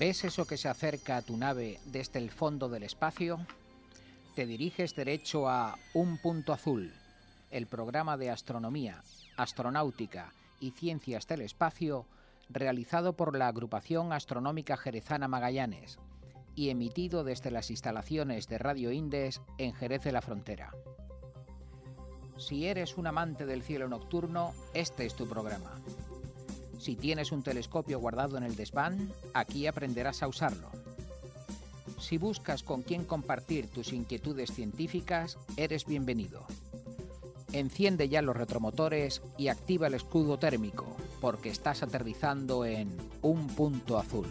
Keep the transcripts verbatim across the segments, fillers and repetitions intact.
¿Ves eso que se acerca a tu nave desde el fondo del espacio? Te diriges derecho a Un Punto Azul, el programa de astronomía, astronáutica y ciencias del espacio realizado por la Agrupación Astronómica Jerezana Magallanes y emitido desde las instalaciones de Radio Indes en Jerez de la Frontera. Si eres un amante del cielo nocturno, este es tu programa. Si tienes un telescopio guardado en el desván, aquí aprenderás a usarlo. Si buscas con quién compartir tus inquietudes científicas, eres bienvenido. Enciende ya los retromotores y activa el escudo térmico, porque estás aterrizando en Un Punto Azul.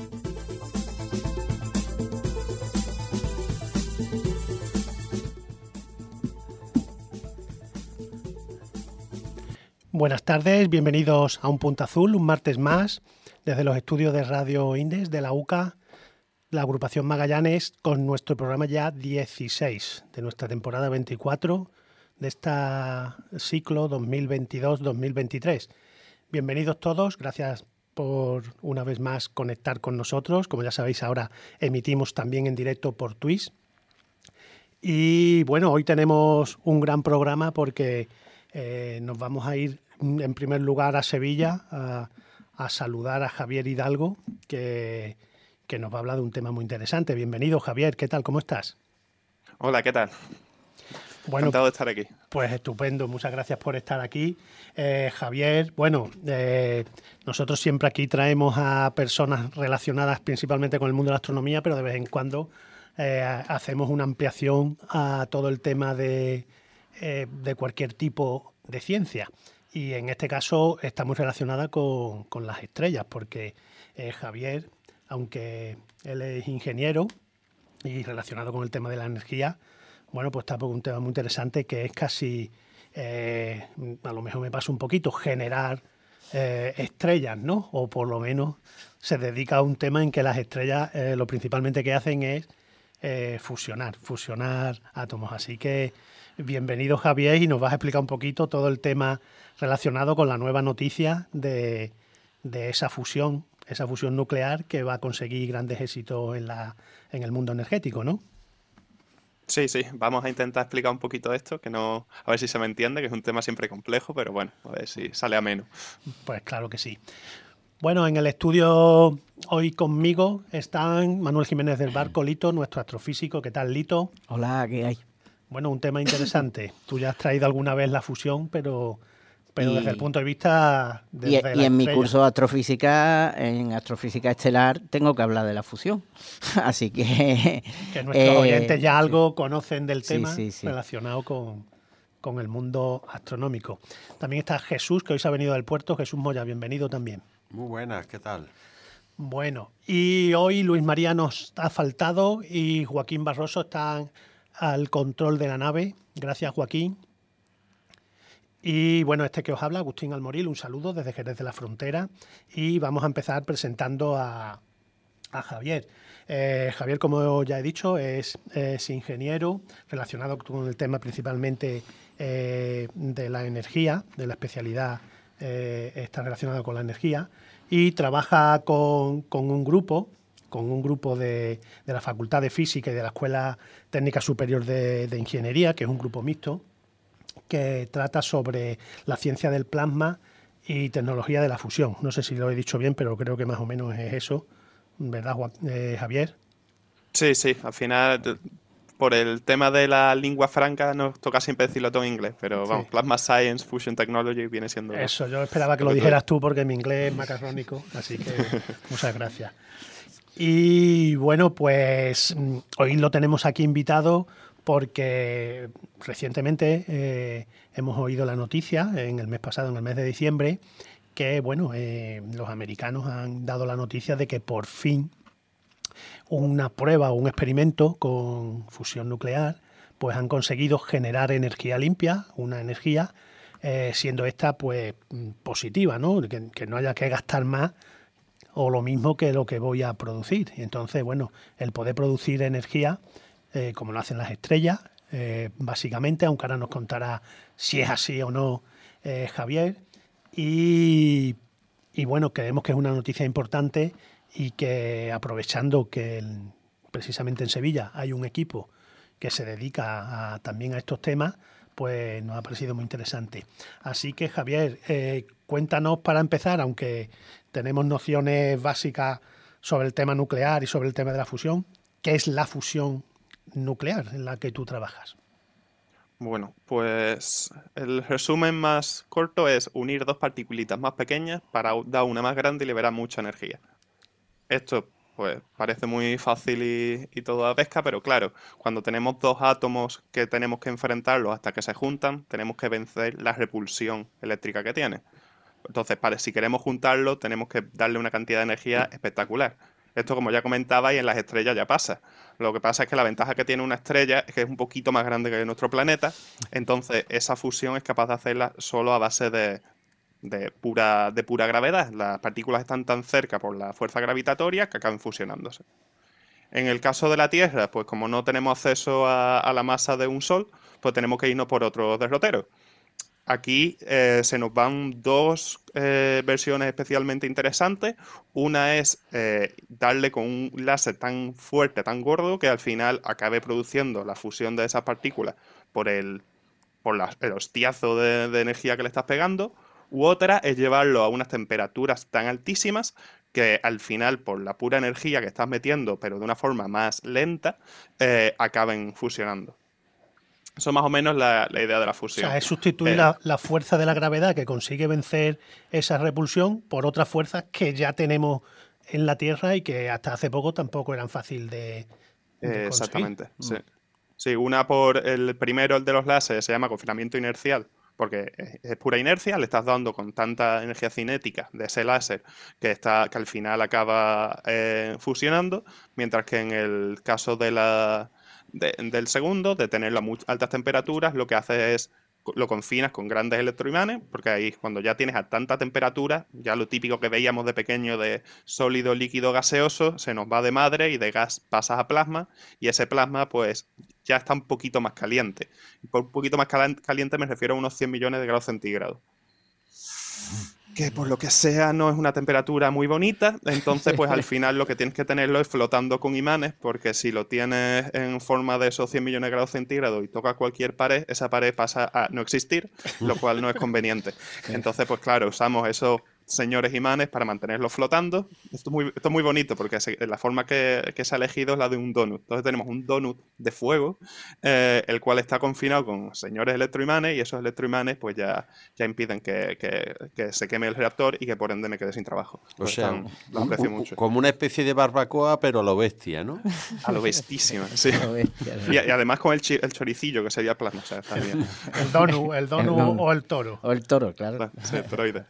Buenas tardes, bienvenidos a Un Punto Azul, un martes más, desde los estudios de Radio Indes de la U C A, la Agrupación Magallanes, con nuestro programa ya dieciséis de nuestra temporada veinticuatro de este ciclo dos mil veintidós dos mil veintitrés. Bienvenidos todos, gracias por una vez más conectar con nosotros. Como ya sabéis, ahora emitimos también en directo por Twitch. Y bueno, hoy tenemos un gran programa porque eh, nos vamos a ir en primer lugar a Sevilla a, a saludar a Javier Hidalgo, que, que nos va a hablar de un tema muy interesante. Bienvenido, Javier, ¿qué tal? ¿Cómo estás? Hola, ¿qué tal? Bueno, encantado de estar aquí. Pues estupendo, muchas gracias por estar aquí. Eh, Javier, bueno, eh, nosotros siempre aquí traemos a personas relacionadas principalmente con el mundo de la astronomía, pero de vez en cuando eh, hacemos una ampliación a todo el tema de, eh, de cualquier tipo de ciencia. Y en este caso está muy relacionada con, con las estrellas, porque eh, Javier, aunque él es ingeniero y relacionado con el tema de la energía, bueno, pues está por un tema muy interesante que es casi, eh, a lo mejor me pasa un poquito, generar eh, estrellas, ¿no? O por lo menos se dedica a un tema en que las estrellas eh, lo principalmente que hacen es eh, fusionar, fusionar átomos. Así que bienvenido, Javier, y nos vas a explicar un poquito todo el tema relacionado con la nueva noticia de, de esa fusión, esa fusión nuclear que va a conseguir grandes éxitos en, la, en el mundo energético, ¿no? Sí, sí, vamos a intentar explicar un poquito esto, que no, a ver si se me entiende, que es un tema siempre complejo, pero bueno, a ver si sale ameno. Pues claro que sí. Bueno, en el estudio hoy conmigo están Manuel Jiménez del Barco, Lito, nuestro astrofísico. ¿Qué tal, Lito? Hola, ¿qué hay? Bueno, un tema interesante. Tú ya has traído alguna vez la fusión, pero... Pero y, desde el punto de vista... Desde y y en estrella. Mi curso de astrofísica, en astrofísica estelar, tengo que hablar de la fusión. Así que... Que nuestros eh, oyentes ya algo sí. conocen del tema sí, sí, sí. relacionado con, con el mundo astronómico. También está Jesús, que hoy se ha venido del puerto. Jesús Moya, bienvenido también. Muy buenas, ¿qué tal? Bueno, y hoy Luis María nos ha faltado y Joaquín Barroso está al control de la nave. Gracias, Joaquín. Y bueno, este que os habla, Agustín Almoril, un saludo desde Jerez de la Frontera y vamos a empezar presentando a, a Javier. Eh, Javier, como ya he dicho, es, es ingeniero relacionado con el tema principalmente eh, de la energía, de la especialidad eh, está relacionado con la energía y trabaja con, con un grupo, con un grupo de, de la Facultad de Física y de la Escuela Técnica Superior de, de Ingeniería, que es un grupo mixto, que trata sobre la ciencia del plasma y tecnología de la fusión. No sé si lo he dicho bien, pero creo que más o menos es eso, ¿verdad, eh, Javier? Sí, sí, al final, por el tema de la lengua franca, nos toca siempre decirlo todo en inglés, pero vamos, sí. Plasma Science, Fusion Technology viene siendo... Eso, yo esperaba que lo dijeras tú porque mi inglés es macarrónico, así que muchas gracias. Y bueno, pues hoy lo tenemos aquí invitado porque recientemente eh, hemos oído la noticia, en el mes pasado, en el mes de diciembre, que bueno, eh, los americanos han dado la noticia de que por fin una prueba o un experimento con fusión nuclear, pues han conseguido generar energía limpia, una energía, eh, siendo esta pues positiva, ¿no? Que, que no haya que gastar más o lo mismo que lo que voy a producir. Y entonces, bueno, el poder producir energía, Eh, como lo hacen las estrellas, eh, básicamente, aunque ahora nos contará si es así o no eh, Javier. Y, y bueno, creemos que es una noticia importante y que aprovechando que el, precisamente en Sevilla hay un equipo que se dedica a, también a estos temas, pues nos ha parecido muy interesante. Así que, Javier, eh, cuéntanos para empezar, aunque tenemos nociones básicas sobre el tema nuclear y sobre el tema de la fusión, ¿qué es la fusión nuclear en la que tú trabajas? Bueno, pues el resumen más corto es unir dos partículitas más pequeñas para dar una más grande y liberar mucha energía. Esto, pues, parece muy fácil y, y todo a pesca, pero claro, cuando tenemos dos átomos que tenemos que enfrentarlos hasta que se juntan, tenemos que vencer la repulsión eléctrica que tienen. Entonces, para, si queremos juntarlo, tenemos que darle una cantidad de energía espectacular. Esto, como ya comentaba, y en las estrellas ya pasa. Lo que pasa es que la ventaja que tiene una estrella es que es un poquito más grande que nuestro planeta. Entonces, esa fusión es capaz de hacerla solo a base de, de pura, de pura gravedad. Las partículas están tan cerca por la fuerza gravitatoria que acaban fusionándose. En el caso de la Tierra, pues como no tenemos acceso a, a la masa de un Sol, pues tenemos que irnos por otro derrotero. Aquí eh, se nos van dos eh, versiones especialmente interesantes. Una es eh, darle con un láser tan fuerte, tan gordo, que al final acabe produciendo la fusión de esas partículas por el, por la- el hostiazo de, de energía que le estás pegando. U otra es llevarlo a unas temperaturas tan altísimas que al final, por la pura energía que estás metiendo, pero de una forma más lenta, eh, acaben fusionando. Eso es más o menos la, la idea de la O sea, fusión. es sustituir Eh, la, la fuerza de la gravedad que consigue vencer esa repulsión por otras fuerzas que ya tenemos en la Tierra y que hasta hace poco tampoco eran fácil de, de Eh, conseguir. exactamente, sí. Sí, una por el primero, el de los láseres, se llama confinamiento inercial, porque es, es pura inercia, le estás dando con tanta energía cinética de ese láser que, está, que al final acaba eh, fusionando, mientras que en el caso de la, de- del segundo, de tenerlo a muy altas temperaturas, lo que hace es lo confinas con grandes electroimanes, porque ahí cuando ya tienes a tanta temperatura, ya lo típico que veíamos de pequeño de sólido, líquido, gaseoso, se nos va de madre y de gas pasas a plasma, y ese plasma pues ya está un poquito más caliente. Y por un poquito más calen- caliente me refiero a unos cien millones de grados centígrados. Que por lo que sea no es una temperatura muy bonita, entonces pues al final lo que tienes que tenerlo es flotando con imanes, porque si lo tienes en forma de esos cien millones de grados centígrados y toca cualquier pared, esa pared pasa a no existir, lo cual no es conveniente. Entonces pues claro, usamos esos señores imanes para mantenerlo flotando. Esto es muy, esto es muy bonito porque se- la forma que, que se ha elegido es la de un donut. Entonces tenemos un donut de fuego, eh, el cual está confinado con señores electroimanes y esos electroimanes pues ya, ya impiden que, que- que se queme el reactor y que por ende me quede sin trabajo. O Entonces sea, están- los un- aprecio un- mucho. como una especie de barbacoa, pero a lo bestia, ¿no? A lo bestísima, sí. Lo bestia, ¿no? Y, y además con el, chi- el choricillo, que sería el plasma, o sea, está bien. El donut, el donut El donut. o el toro. O el toro, claro. Sí, esteroides.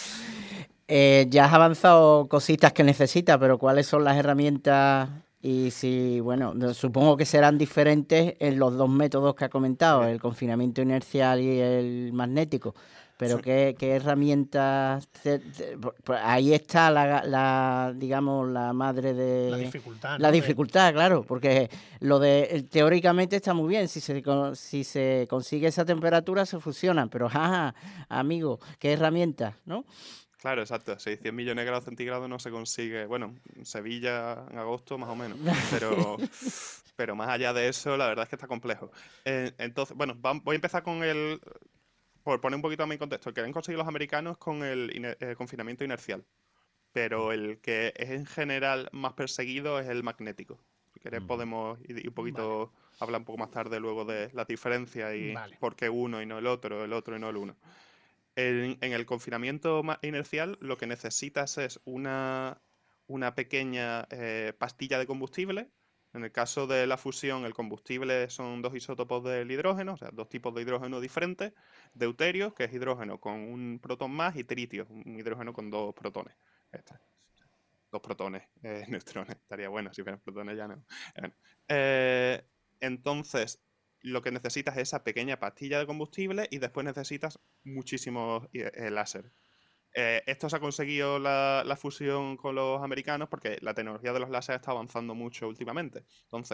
Eh, ya has avanzado cositas que necesitas, pero ¿cuáles son las herramientas? Y si, bueno, no- supongo que serán diferentes en los dos métodos que ha comentado, Sí. el confinamiento inercial y el magnético. Pero Sí. ¿qué, qué herramientas? te- te- pues pues ahí está la, la, digamos, la madre de... La dificultad. La ¿no? De- dificultad, claro, porque lo de el- teóricamente está muy bien, si se con- si se consigue esa temperatura se fusionan, pero jaja, amigo, ¿qué herramientas, no? Claro, exacto. Sí, cien millones de grados centígrados no se consigue. Bueno, en Sevilla en agosto más o menos. Pero, pero más allá de eso, la verdad es que está complejo. Eh, entonces, bueno, vam- voy a empezar con el. Por poner un poquito a mi contexto, el que han conseguido los americanos con el ine- eh, confinamiento inercial. Pero el que es en general más perseguido es el magnético. Si querés, podemos ir ir un poquito. Hablar un poco más tarde luego de las diferencias y Vale. por qué uno y no el otro, el otro y no el uno. En, en el confinamiento ma- inercial lo que necesitas es una, una pequeña eh, pastilla de combustible. En el caso de la fusión, el combustible son dos isótopos del hidrógeno, o sea, dos tipos de hidrógeno diferentes. Deuterio, que es hidrógeno con un protón más, y tritio, un hidrógeno con dos protones. Ya está. Dos protones, eh, neutrones. Estaría bueno si fueran protones, ya no. Bueno, eh, entonces, lo que necesitas es esa pequeña pastilla de combustible y después necesitas muchísimo eh, láser. Eh, esto se ha conseguido la, la fusión con los americanos porque la tecnología de los láseres está avanzando mucho últimamente. Entonces,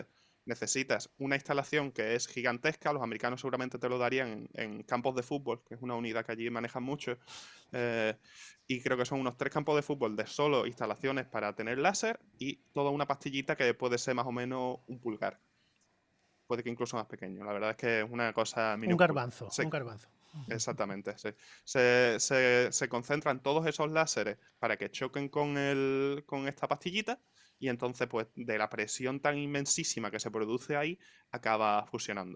necesitas una instalación que es gigantesca. Los americanos seguramente te lo darían en, en campos de fútbol, que es una unidad que allí manejan mucho. Eh, y creo que son unos tres campos de fútbol de solo instalaciones para tener láser y toda una pastillita que puede ser más o menos un pulgar. Puede que incluso más pequeño. La verdad es que es una cosa minúscula. Un garbanzo, Se- un garbanzo. Exactamente, sí. Se, se, se concentran todos esos láseres para que choquen con, el, con esta pastillita y entonces, pues, de la presión tan inmensísima que se produce ahí, acaba fusionando.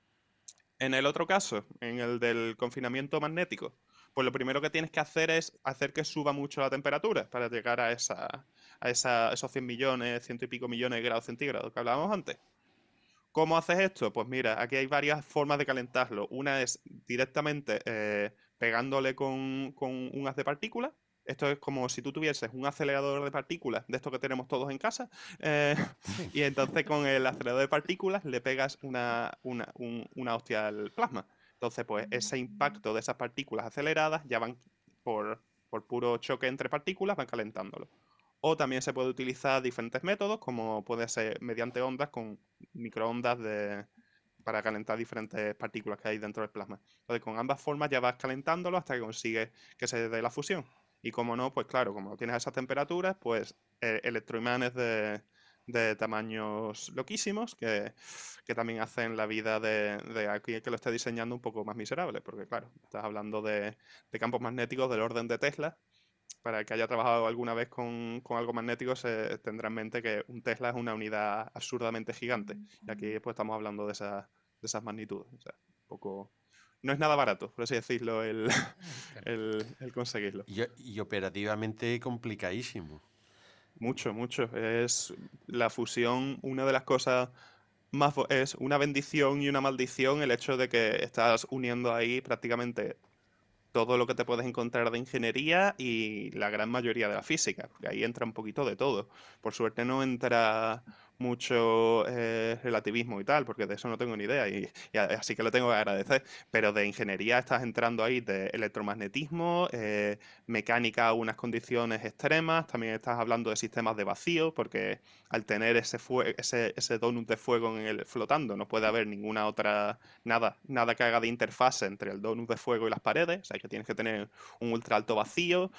En el otro caso, en el del confinamiento magnético, pues lo primero que tienes que hacer es hacer que suba mucho la temperatura para llegar a, esa, a esa, esos cien millones, ciento y pico millones de grados centígrados que hablábamos antes. ¿Cómo haces esto? Pues mira, aquí hay varias formas de calentarlo. Una es directamente eh, pegándole con, con un haz de partículas. Esto es como si tú tuvieses un acelerador de partículas, de estos que tenemos todos en casa, eh, y entonces con el acelerador de partículas le pegas una, una, un- una hostia al plasma. Entonces, pues ese impacto de esas partículas aceleradas ya van por, por puro choque entre partículas, van calentándolo. O también se puede utilizar diferentes métodos, como puede ser mediante ondas con microondas de, para calentar diferentes partículas que hay dentro del plasma. Entonces, con ambas formas ya vas calentándolo hasta que consigues que se dé la fusión. Y como no, pues claro, como tienes esas temperaturas, pues eh, electroimanes de, de tamaños loquísimos que, que también hacen la vida de, de aquí que lo esté diseñando un poco más miserable, porque claro, estás hablando de, de campos magnéticos del orden de Tesla. Para el que haya trabajado alguna vez con, con algo magnético, se tendrá en mente que un Tesla es una unidad absurdamente gigante. Y aquí pues estamos hablando de, esa, de esas magnitudes. O sea, un poco... No es nada barato, por así decirlo, el, el, el conseguirlo. Y, y operativamente complicadísimo. Mucho, mucho. Es la fusión, una de las cosas más... bo- Es una bendición y una maldición el hecho de que estás uniendo ahí prácticamente todo lo que te puedes encontrar de ingeniería y la gran mayoría de la física, porque ahí entra un poquito de todo. Por suerte no entra mucho eh, relativismo y tal, porque de eso no tengo ni idea, y, y a- así que lo tengo que agradecer. Pero de ingeniería estás entrando ahí de electromagnetismo, eh, mecánica a unas condiciones extremas, también estás hablando de sistemas de vacío, porque al tener ese, fue- ese, ese donut de fuego en el, flotando, no puede haber ninguna otra nada, nada que haga de interfase entre el donut de fuego y las paredes, o sea que tienes que tener un ultra alto vacío,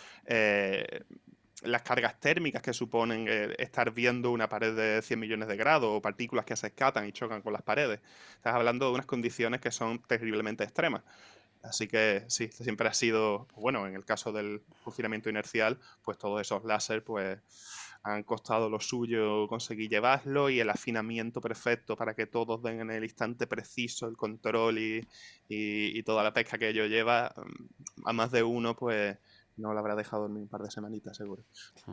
eh, las cargas térmicas que suponen eh, estar viendo una pared de cien millones de grados o partículas que se escatan y chocan con las paredes. Estás hablando de unas condiciones que son terriblemente extremas. Así que sí, siempre ha sido, bueno, en el caso del confinamiento inercial, pues todos esos láser, pues han costado lo suyo conseguir llevarlo y el afinamiento perfecto para que todos den en el instante preciso el control y, y- y toda la pesca que ello lleva, mm, a más de uno, pues no lo habrá dejado dormir un par de semanitas, seguro.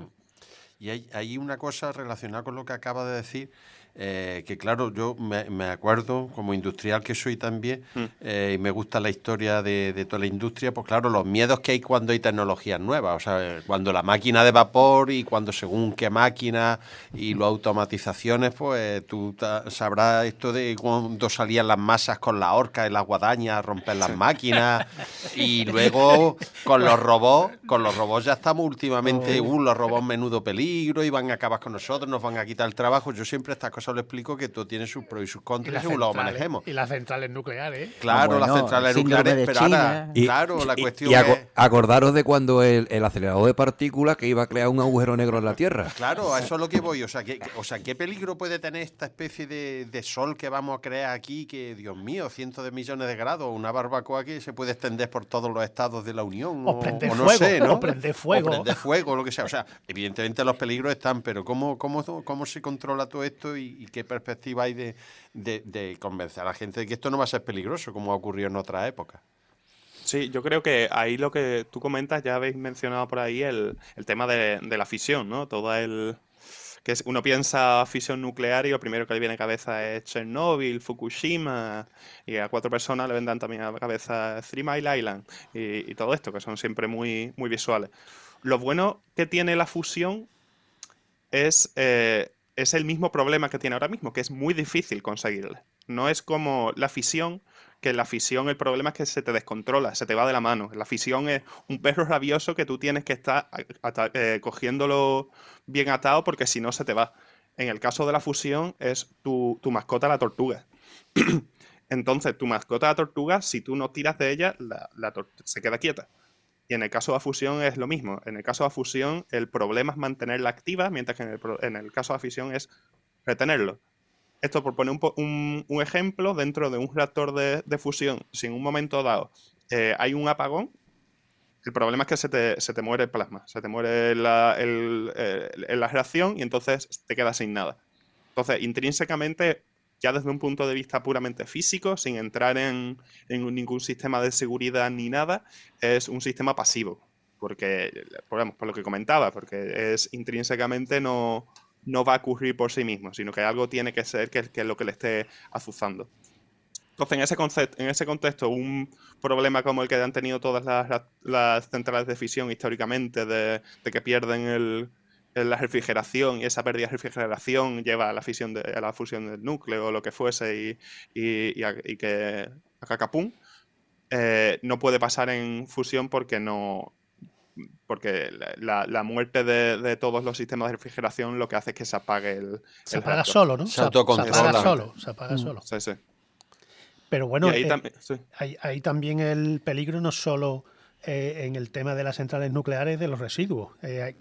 Y hay, hay una cosa relacionada con lo que acaba de decir, eh, que claro, yo me, me acuerdo, como industrial que soy también, Mm. eh, y me gusta la historia de, de toda la industria, pues claro, los miedos que hay cuando hay tecnologías nuevas, o sea, eh, cuando la máquina de vapor y cuando según qué máquina y las automatizaciones, pues tú ta- sabrás esto de cuando salían las masas con la horca y las guadañas a romper las máquinas, y luego con los robots, con los robots ya estamos últimamente, uh, los robots menudo peligro y van a acabar con nosotros, nos van a quitar el trabajo. Yo siempre estas cosas lo explico que todo tiene sus pros y sus Y contras las, según lo centrales, manejemos. y las centrales nucleares. Claro, Ah, bueno, las centrales el síndrome nucleares, de pero ahora, China. Y- claro, la y- cuestión y aco- es... acordaros de cuando el, el acelerador de partículas que iba a crear un agujero negro en la Tierra. Claro, a eso es lo que voy. O sea, ¿qué, o sea, ¿qué peligro puede tener esta especie de, de sol que vamos a crear aquí? Que, Dios mío, cientos de millones de grados, una barbacoa que se puede extender por todos los estados de la Unión. O prender no fuego, sé, ¿no? o prender fuego. O prender fuego, lo que sea. O sea, evidentemente los peligros están, pero ¿cómo, cómo, cómo se controla todo esto y, y qué perspectiva hay de, de, de convencer a la gente de que esto no va a ser peligroso, como ha ocurrido en otras épocas? Sí, yo creo que ahí lo que tú comentas, ya habéis mencionado por ahí el, el tema de, de la fisión, ¿no? Todo el... que es- uno piensa fisión nuclear y lo primero que le viene a la cabeza es Chernobyl, Fukushima, y a cuatro personas le vendrán también a la cabeza Three Mile Island y, y todo esto, que son siempre muy, muy visuales. Lo bueno que tiene la fusión es, eh, es el mismo problema que tiene ahora mismo, que es muy difícil conseguirla. No es como la fisión, que la fisión el problema es que se te descontrola, se te va de la mano. La fisión es un perro rabioso que tú tienes que estar ata- eh, cogiéndolo bien atado porque si no se te va. En el caso de la fusión es tu, tu mascota la tortuga. Entonces, tu mascota la tortuga, si tú no tiras de ella, la, la se queda quieta. Y en el caso de la fusión es lo mismo. En el caso de la fusión, el problema es mantenerla activa, mientras que en el, en el caso de la fisión es retenerlo. Esto por poner un, un, un ejemplo, dentro de un reactor de, de fusión, si en un momento dado eh, hay un apagón, el problema es que se te, se te muere el plasma, se te muere la, el, el, la reacción y entonces te quedas sin nada. Entonces, intrínsecamente, ya desde un punto de vista puramente físico, sin entrar en, en ningún sistema de seguridad ni nada, es un sistema pasivo. Porque, por, por lo que comentaba, porque es intrínsecamente no, no va a ocurrir por sí mismo, sino que algo tiene que ser que, que es lo que le esté azuzando. Entonces, en ese, concepto, en ese contexto, un problema como el que han tenido todas las, las centrales de fisión históricamente, de, de que pierden el, la refrigeración, y esa pérdida de refrigeración lleva a la, fisión de, a la fusión del núcleo o lo que fuese, y, y, y, a, y que a cacapum, eh, no puede pasar en fusión porque no... porque la, la muerte de, de todos los sistemas de refrigeración lo que hace es que se apague el... Se el apaga reactor. solo, ¿no? Se Se, autocontrola. se apaga solo, se apaga Mm. solo. Sí, sí. Pero bueno, Y ahí, eh, también, sí. ahí, ahí también el peligro no solo eh, en el tema de las centrales nucleares de los residuos. Eh,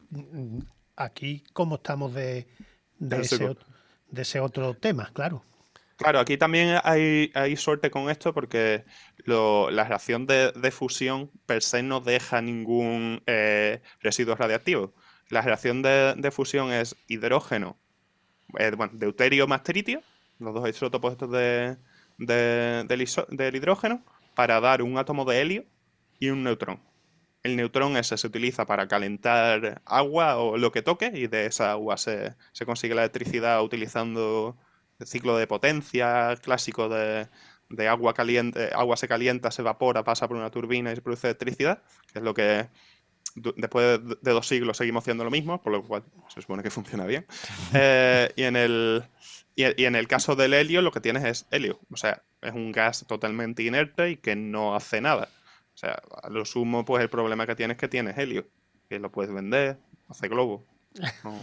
aquí, ¿cómo estamos de, de, ese, de ese otro tema? Claro. Claro, aquí también hay, hay suerte con esto porque lo, la reacción de, de fusión per se no deja ningún eh, residuo radiactivo. La reacción de, de fusión es hidrógeno, eh, bueno, deuterio más tritio, los dos isótopos estos de, de, del, iso, del hidrógeno, para dar un átomo de helio y un neutrón. El neutrón ese se utiliza para calentar agua o lo que toque, y de esa agua se, se consigue la electricidad utilizando el ciclo de potencia clásico de, de agua caliente, agua se calienta, se evapora, pasa por una turbina y se produce electricidad, que es lo que después de dos siglos seguimos haciendo lo mismo, por lo cual se supone que funciona bien. Eh, y, en el, y, y en el caso del helio lo que tienes es helio, o sea, es un gas totalmente inerte y que no hace nada. O sea, a lo sumo, pues el problema que tienes es que tienes helio, que lo puedes vender, hace globo. No,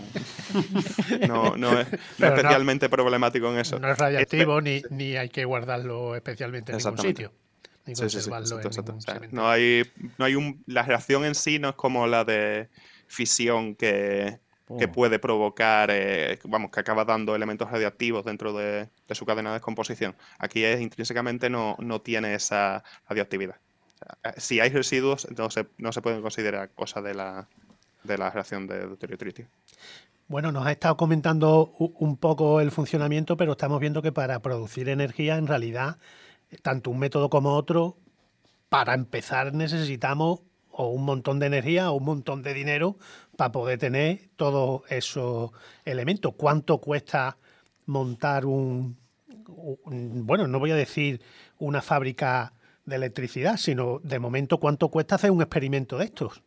no, no es, no es especialmente no, problemático en eso. No es radiactivo, este, ni, sí. ni hay que guardarlo especialmente en ningún sitio. Ni sí, sí, sí, conservarlo exacto, exacto. en ningún O sea, cementerio. no hay, no hay un, la reacción en sí no es como la de fisión que, oh. que puede provocar, eh, vamos, que acaba dando elementos radiactivos dentro de, de su cadena de descomposición. Aquí es intrínsecamente no, no tiene esa radioactividad. O sea, si hay residuos, no se, no se pueden considerar cosa de la, de la reacción de deuterio-tritio. Bueno, nos ha estado comentando un poco el funcionamiento, pero estamos viendo que para producir energía, en realidad, tanto un método como otro, para empezar necesitamos o un montón de energía o un montón de dinero para poder tener todos esos elementos. ¿Cuánto cuesta montar un, un, bueno, no voy a decir una fábrica de electricidad, sino de momento cuánto cuesta hacer un experimento de estos?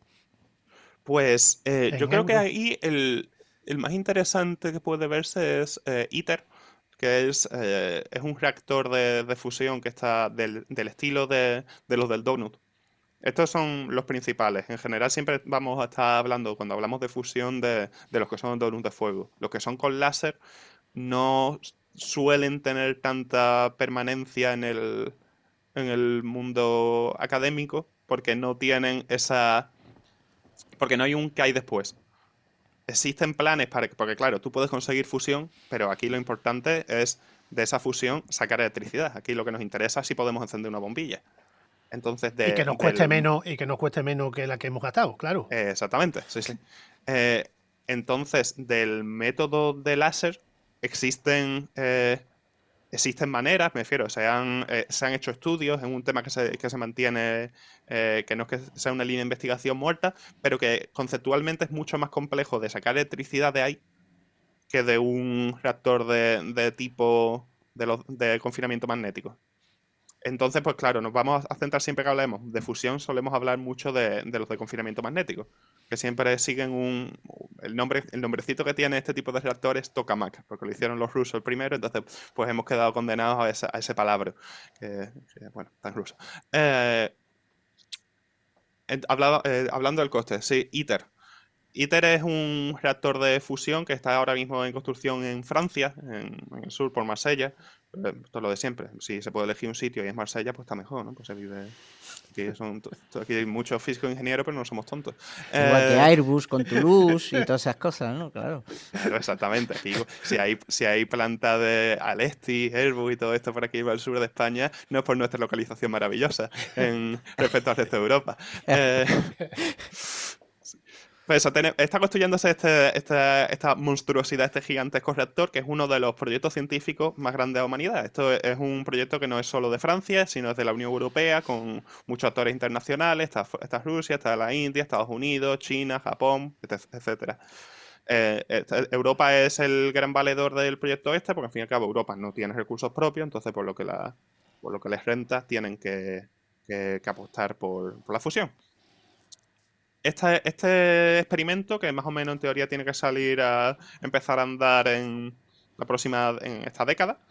Pues eh, yo creo euros. que ahí el, el más interesante que puede verse es eh, ITER, que es, eh, es un reactor de, de fusión que está del, del estilo de, de los del donut. Estos son los principales. En general siempre vamos a estar hablando, cuando hablamos de fusión, de, de los que son donuts de fuego. Los que son con láser no suelen tener tanta permanencia en el, en el mundo académico porque no tienen esa... porque no hay un qué hay después. Existen planes para... porque claro, tú puedes conseguir fusión, pero aquí lo importante es de esa fusión sacar electricidad. Aquí lo que nos interesa es si podemos encender una bombilla. Entonces de, y que nos cueste del... menos y que nos cueste menos que la que hemos gastado, claro. Eh, exactamente, sí, sí. Eh, entonces, del método de láser existen eh, existen maneras, me refiero, se han, eh, se han hecho estudios en un tema que se, que se mantiene, eh, que no es que sea una línea de investigación muerta, pero que conceptualmente es mucho más complejo de sacar electricidad de ahí que de un reactor de, de tipo de, los, de confinamiento magnético. Entonces, pues claro, nos vamos a centrar siempre que hablemos de fusión, solemos hablar mucho de, de los de confinamiento magnético, que siempre siguen un... El, nombre, el nombrecito que tiene este tipo de reactores, tokamak, porque lo hicieron los rusos el primero, entonces pues hemos quedado condenados a, esa, a ese palabra, que, que bueno, está en ruso. Eh, hablado, eh, hablando del coste, sí, ITER. ITER es un reactor de fusión que está ahora mismo en construcción en Francia, en, en el sur, por Marsella. Eh, Esto es lo de siempre. Si se puede elegir un sitio y es Marsella, pues está mejor, ¿no? Pues se vive... Aquí, son, aquí hay muchos físicos e ingenieros, pero no somos tontos. Igual que Eh, Airbus con Toulouse y todas esas cosas, ¿no? Claro. Claro, exactamente. Aquí, si hay, si hay planta de Alesti, Airbus y todo esto por aquí al sur de España, no es por nuestra localización maravillosa en, respecto al resto de Europa. Eh, pues eso, tiene- está construyéndose este, este- esta monstruosidad, este gigantesco reactor, que es uno de los proyectos científicos más grandes de la humanidad. Esto es, es un proyecto que no es solo de Francia, sino es de la Unión Europea, con muchos actores internacionales. Está, está Rusia, está la India, Estados Unidos, China, Japón, etc- etcétera. Eh, esta- Europa es el gran valedor del proyecto este, porque al fin y al cabo Europa no tiene recursos propios, entonces por lo que, la, por lo que les renta tienen que, que- que apostar por, por la fusión. Este, este experimento, que más o menos en teoría tiene que salir a empezar a andar en la próxima, en esta década,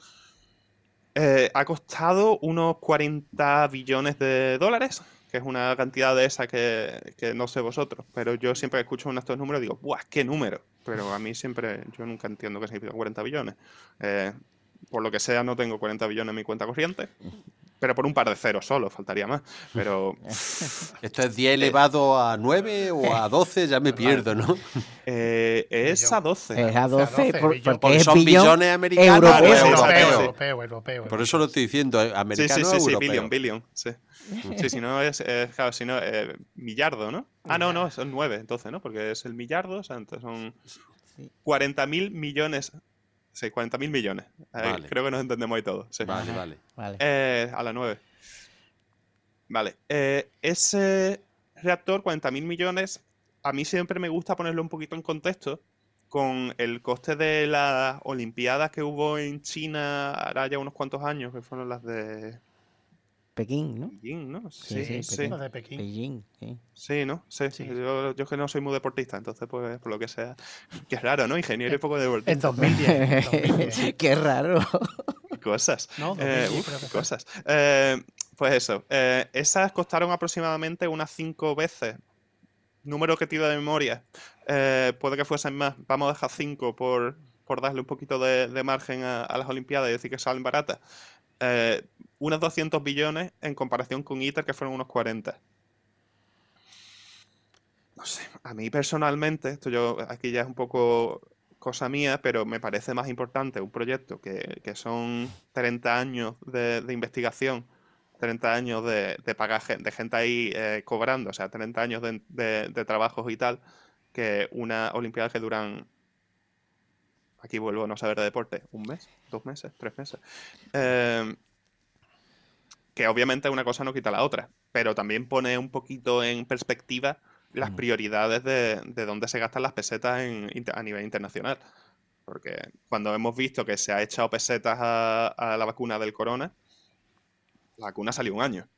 eh, ha costado unos cuarenta billones de dólares, que es una cantidad de esa que, que no sé vosotros, pero yo siempre que escucho uno de estos números digo, ¡buah, qué número! Pero a mí siempre, yo nunca entiendo qué significa cuarenta billones. Eh, por lo que sea, no tengo cuarenta billones en mi cuenta corriente, pero por un par de ceros solo, faltaría más. Pero ¿Esto es diez elevado a nueve o a doce? Ya me pierdo, ¿no? eh, es a doce. Es a doce, por- billón. porque Porque es son billón billones americanos europeo. o sí, Europeo, europeos. europeo, europeo. Por eso lo estoy diciendo, ¿eh? Sí, Americano sí, sí, o sí, europeo. billion, billion, sí. Sí, si no es, eh, claro, si no, eh, millardo, ¿no? Ah, no, no, son nueve, entonces, ¿no? Porque es el millardo, o sea, entonces son cuarenta mil millones. Sí, cuarenta mil millones. Eh, Vale. Creo que nos entendemos ahí todos. Sí. Vale, vale. Vale. Eh, a las nueve. Vale. eh, ese reactor, cuarenta mil millones, a mí siempre me gusta ponerlo un poquito en contexto con el coste de las Olimpiadas que hubo en China hará ya unos cuantos años, que fueron las de Pekín, ¿no? Beijing, ¿no? Sí, Sí, sí, sí. Pekín. Los de Pekín. Beijing, sí. Sí, ¿no? Sí. Sí. Yo, yo es que no soy muy deportista, entonces, pues, por lo que sea. Qué raro, ¿no? Ingeniero y poco deportista. En dos mil diez. en dos mil diez. Qué raro. Cosas. No, Eh, dos mil diez uf, creo que fue. cosas. Eh, pues eso. eh, esas costaron aproximadamente unas cinco veces. Número que tiro de memoria. Eh, puede que fuesen más. Vamos a dejar cinco por, por darle un poquito de, de margen a, a las Olimpiadas y decir que salen baratas. Eh, unos doscientos billones en comparación con ITER, que fueron unos cuarenta. No sé, a mí personalmente, esto yo aquí ya es un poco cosa mía, pero me parece más importante un proyecto que, que son treinta años de, de investigación, treinta años de, de pagar gen- de gente ahí eh, cobrando, o sea, treinta años de, de- de trabajos y tal, que una Olimpiada que duran, aquí vuelvo a no saber de deporte, un mes, dos meses, tres meses. Eh, que obviamente una cosa no quita la otra, pero también pone un poquito en perspectiva las Mm. prioridades de, de dónde se gastan las pesetas en inter- a nivel internacional. Porque cuando hemos visto que se ha echado pesetas a, a la vacuna del corona, la vacuna salió un año.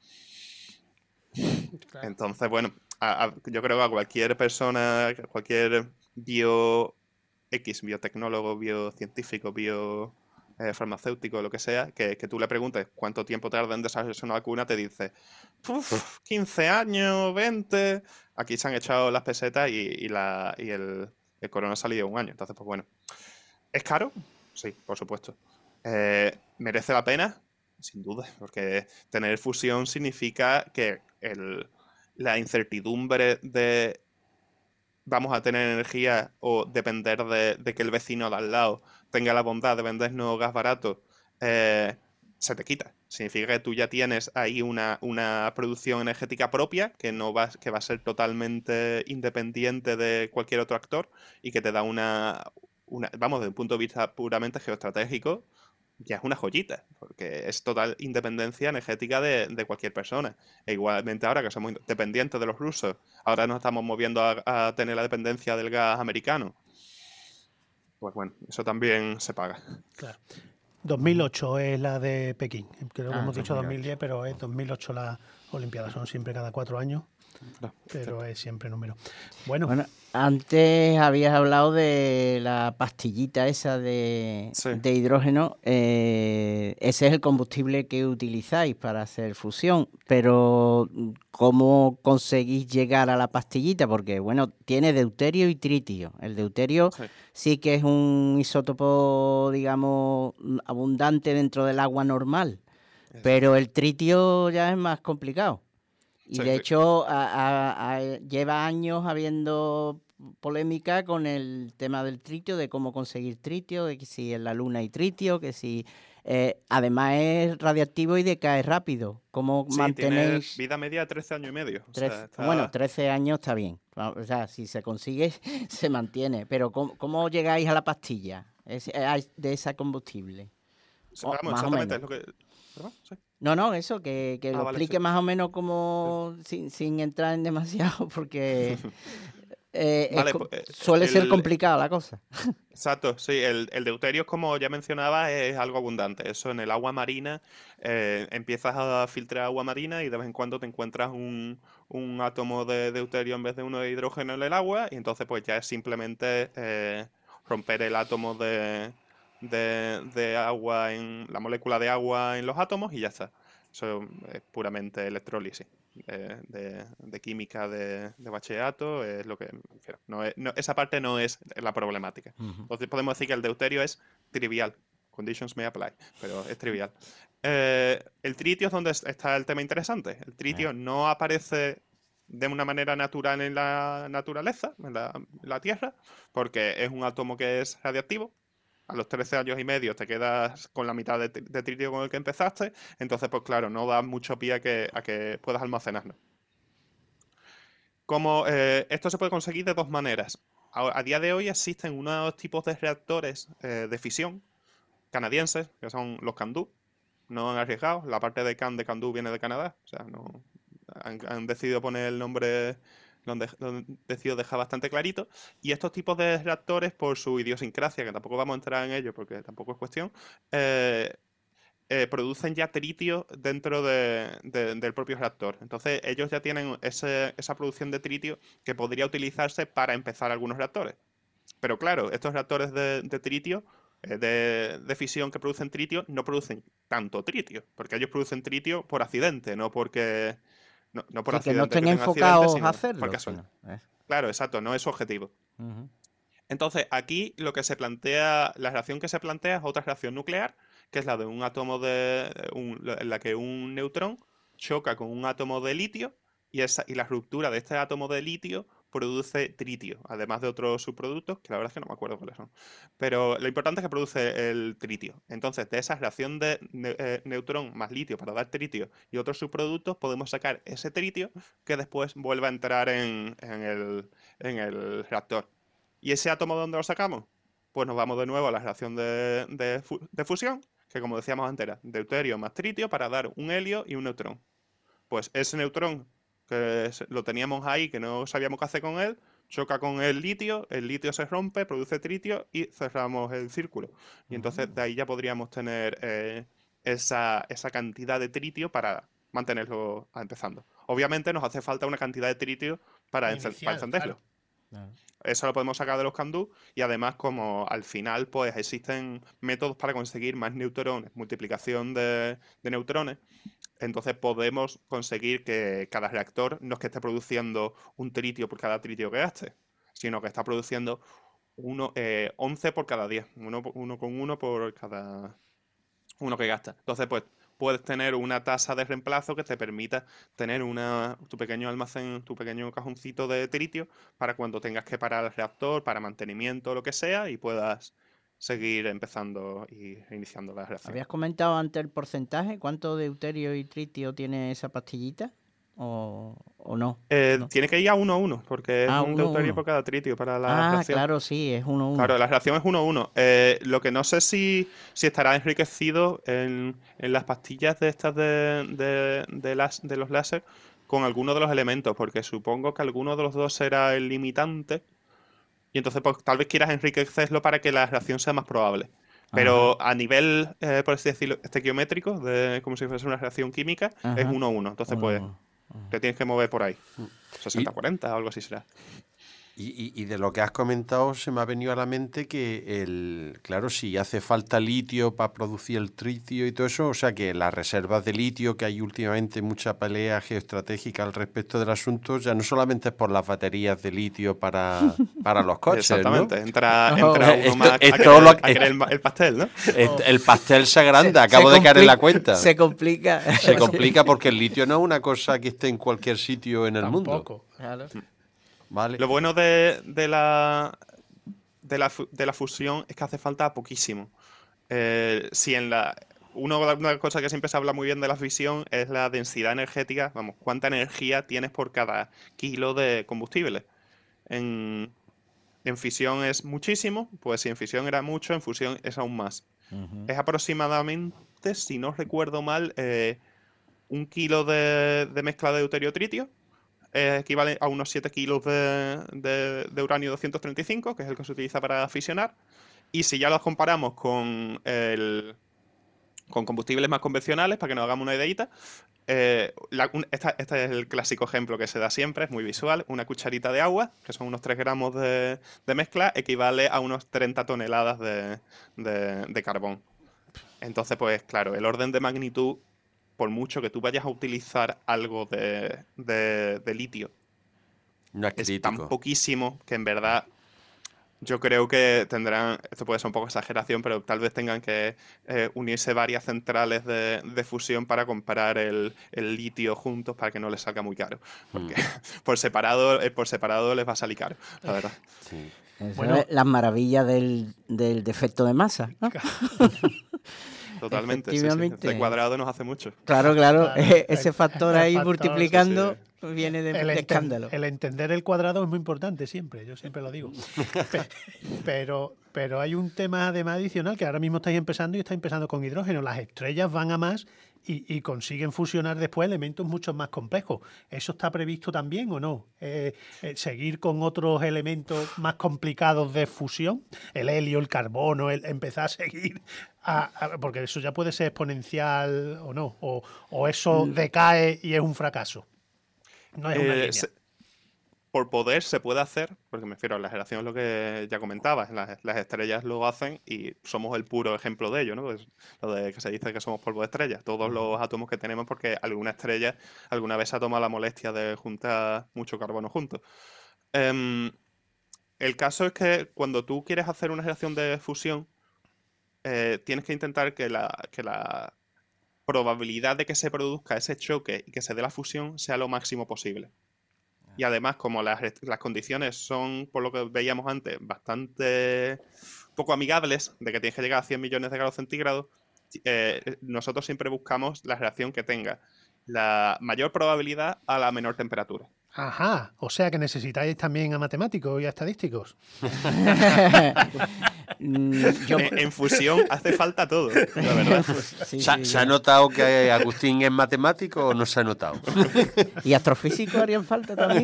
Claro. Entonces, bueno, a- a- yo creo que a cualquier persona, cualquier bio X, biotecnólogo, biocientífico, bio eh, farmacéutico, lo que sea, que, que tú le preguntes cuánto tiempo tarda en desarrollarse una vacuna, te dice, "Uf, quince años, veinte. Aquí se han echado las pesetas y, y la, y el, el corona ha salido un año. Entonces, pues bueno. ¿Es caro? Sí, por supuesto. Eh, ¿merece la pena? Sin duda, porque tener fusión significa que el- la incertidumbre de vamos a tener energía o depender de, de que el vecino de al lado tenga la bondad de vendernos gas barato, eh, se te quita. Significa que tú ya tienes ahí una, una producción energética propia que, no va, que va a ser totalmente independiente de cualquier otro actor y que te da una, una vamos, desde un punto de vista puramente geoestratégico, ya es una joyita, porque es total independencia energética de, de cualquier persona. E igualmente ahora que somos dependientes de los rusos, ahora nos estamos moviendo a, a tener la dependencia del gas americano. Pues bueno, eso también se paga. Claro. dos mil ocho es la de Pekín. Creo que Ah, hemos dicho dos mil ocho. dos mil diez, pero es dos mil ocho las Olimpiadas. Son siempre cada cuatro años, No, pero es siempre número. Bueno, Bueno, antes habías hablado de la pastillita esa de, Sí. de hidrógeno. eh, ese es el combustible que utilizáis para hacer fusión, pero ¿cómo conseguís llegar a la pastillita? Porque, bueno, tiene deuterio y tritio. El deuterio sí, sí que es un isótopo, digamos, abundante dentro del agua normal, Exacto. pero el tritio ya es más complicado. Y sí, de sí. hecho a, a, a, lleva años habiendo polémica con el tema del tritio, de cómo conseguir tritio, de que si en la luna hay tritio, que si... Eh, además es radiactivo y decae rápido. ¿Cómo sí, mantenéis...? Tiene vida media de trece años y medio. O trece, sea, está... Bueno, trece años está bien. O sea, si se consigue, se mantiene. Pero ¿cómo, cómo llegáis a la pastilla es, de ese combustible? Sí, vamos, o, exactamente es lo que... ¿Perdón? Sí. No, no, eso, que, que ah, lo vale, explique sí. más o menos como sí. sin, sin entrar en demasiado, porque eh, vale, es, pues, suele el, ser complicada la cosa. Exacto, sí, el, el deuterio, como ya mencionaba, es algo abundante. Eso en el agua marina, eh, empiezas a filtrar agua marina y de vez en cuando te encuentras un, un átomo de deuterio en vez de uno de hidrógeno en el agua, y entonces pues ya es simplemente eh, romper el átomo de... De, de agua en la molécula de agua en los átomos y ya está. Eso es puramente electrólisis de, de, de química de, de bachillerato, es lo que no es, no, esa parte no es la problemática. Uh-huh. Entonces podemos decir que el deuterio es trivial, conditions may apply, pero es trivial. Eh, el tritio es donde está el tema interesante. El tritio uh-huh. no aparece de una manera natural en la naturaleza, en la, en la Tierra, porque es un átomo que es radiactivo. A los trece años y medio te quedas con la mitad de, de tritio con el que empezaste, entonces pues claro, no da mucho pie a que, a que puedas almacenarlo. Como, eh, esto se puede conseguir de dos maneras. A, a día de hoy existen unos tipos de reactores eh, de fisión canadienses, que son los CANDU. No han arriesgado, la parte de CAN de CANDU viene de Canadá, o sea, no han, han decidido poner el nombre... Lo han decidido dejar bastante clarito, y estos tipos de reactores, por su idiosincrasia, que tampoco vamos a entrar en ello porque tampoco es cuestión, eh, eh, producen ya tritio dentro de, de, del propio reactor. Entonces ellos ya tienen ese, esa producción de tritio que podría utilizarse para empezar algunos reactores. Pero claro, estos reactores de, de tritio, eh, de, de fisión que producen tritio, no producen tanto tritio, porque ellos producen tritio por accidente, no porque... No, no por sí, accidente, que no estén que enfocados a hacerlo. Sino, eh. Claro, exacto, no es su objetivo. Uh-huh. Entonces, aquí lo que se plantea, la reacción que se plantea es otra reacción nuclear, que es la de un átomo de. Un, en la que un neutrón choca con un átomo de litio, y, esa, y la ruptura de este átomo de litio produce tritio, además de otros subproductos, que la verdad es que no me acuerdo cuáles son. Pero lo importante es que produce el tritio. Entonces, de esa reacción de ne eh, neutrón más litio para dar tritio y otros subproductos, podemos sacar ese tritio que después vuelve a entrar en, en, el, en el reactor. ¿Y ese átomo de dónde lo sacamos? Pues nos vamos de nuevo a la reacción de, de, fu de fusión, que como decíamos antes era deuterio más tritio para dar un helio y un neutrón. Pues ese neutrón que lo teníamos ahí, que no sabíamos qué hacer con él, choca con el litio, el litio se rompe, produce tritio y cerramos el círculo. Y entonces de ahí ya podríamos tener eh, esa, esa cantidad de tritio para mantenerlo empezando. Obviamente nos hace falta una cantidad de tritio para, Inicial, para encenderlo. Claro. Eso lo podemos sacar de los CANDU, y además como al final pues existen métodos para conseguir más neutrones, multiplicación de, de neutrones. Entonces podemos conseguir que cada reactor no es que esté produciendo un tritio por cada tritio que gaste, sino que está produciendo uno, eh, once por cada diez, uno, uno con uno por cada uno que gasta. Entonces pues puedes tener una tasa de reemplazo que te permita tener una, tu pequeño almacén, tu pequeño cajoncito de tritio para cuando tengas que parar el reactor, para mantenimiento o lo que sea, y puedas seguir empezando y iniciando la reacción. ¿Habías comentado antes el porcentaje? ¿Cuánto deuterio y tritio tiene esa pastillita? ¿O, o no? Eh, ¿No? Tiene que ir a uno a uno, porque es ah, un uno, deuterio uno. por cada tritio para la ah, reacción. Ah, claro, sí, es uno a uno. Claro, la reacción es uno a uno. Eh, lo que no sé si, si estará enriquecido en, en las pastillas de estas de, de, de, las, de los láser con alguno de los elementos, porque supongo que alguno de los dos será el limitante, y entonces pues, tal vez quieras enriquecerlo para que la reacción sea más probable. Pero Ajá. a nivel, eh, por así decirlo, estequiométrico, de, como si fuese una reacción química, Ajá. es uno a uno. Entonces, uno. pues, Ajá. te tienes que mover por ahí. sesenta cuarenta o algo así será. Y, y, y de lo que has comentado se me ha venido a la mente que, el claro, si hace falta litio para producir el tritio y todo eso, o sea que las reservas de litio, que hay últimamente mucha pelea geoestratégica al respecto del asunto, ya no solamente es por las baterías de litio para, para los coches, Exactamente, ¿no? entra, Oh. entra uno Esto- más a esto querer, lo- a querer el, el pastel, ¿no? El, el pastel se agranda, Se- acabo se de caer en la complica- cuenta. Se complica. Se complica porque el litio no es una cosa que esté en cualquier sitio en el mundo. Tampoco. Claro. ¿Vale? Lo bueno de, de, la, de, la, fu- de la fusión es que hace falta poquísimo. Eh, si en la, uno, una cosa que siempre se habla muy bien de la fisión es la densidad energética, vamos, cuánta energía tienes por cada kilo de combustible. En, en fisión es muchísimo, pues si en fisión era mucho, en fusión es aún más. Es aproximadamente, si no recuerdo mal, eh, un kilo de, de mezcla de deuterio-tritio. Eh, equivale a unos siete kilos de, de, de uranio doscientos treinta y cinco, que es el que se utiliza para fisionar. Y si ya los comparamos con, el, con combustibles más convencionales, para que nos hagamos una ideita, eh, la, un, esta, este es el clásico ejemplo que se da siempre, es muy visual. Una cucharita de agua, que son unos tres gramos de, de mezcla, equivale a unos treinta toneladas de, de, de carbón. Entonces, pues claro, el orden de magnitud, por mucho que tú vayas a utilizar algo de, de, de litio, No es es tan crítico. poquísimo que en verdad yo creo que tendrán, esto puede ser un poco exageración, pero tal vez tengan que eh, unirse varias centrales de, de fusión para comprar el, el litio juntos para que no les salga muy caro. Porque por separado, eh, por separado les va a salir caro, la verdad. Sí. Eso Bueno. es las maravillas del, del defecto de masa, ¿no? Totalmente, sí, sí. Efectivamente. Este cuadrado nos hace mucho. Claro, claro. Claro, eh, Ese el- factor el ahí factor, multiplicando sí, viene de, El, de enten- escándalo. el entender el cuadrado es muy importante siempre, yo siempre lo digo. Pe- pero, pero hay un tema además adicional que ahora mismo estáis empezando y está empezando con hidrógeno. Las estrellas van a más y, y consiguen fusionar después elementos mucho más complejos. ¿Eso está previsto también o no? Eh, eh, ¿Seguir con otros elementos más complicados de fusión? El helio, el carbono, el, empezar a seguir... a- a- porque eso ya puede ser exponencial o no. O, o eso decae y es un fracaso. No es una Eh, línea. se- por poder se puede hacer, porque me refiero a la generación, es lo que ya comentabas, las, las estrellas lo hacen y somos el puro ejemplo de ello, ¿no? Es lo de que se dice que somos polvo de estrellas, todos los átomos que tenemos porque alguna estrella alguna vez se ha tomado la molestia de juntar mucho carbono juntos. Em, el caso es que cuando tú quieres hacer una reacción de fusión, eh, tienes que intentar que la, que la probabilidad de que se produzca ese choque y que se dé la fusión sea lo máximo posible. Y además, como las, las condiciones son, por lo que veíamos antes, bastante poco amigables, de que tienes que llegar a cien millones de grados centígrados, eh, nosotros siempre buscamos la reacción que tenga la mayor probabilidad a la menor temperatura. Ajá, o sea que necesitáis también a matemáticos y a estadísticos. Mm, yo- En, en fusión hace falta todo, la verdad. sí, ¿Se, ha- sí, se ha ya. notado que Agustín es matemático o no se ha notado? ¿Y astrofísicos harían falta también?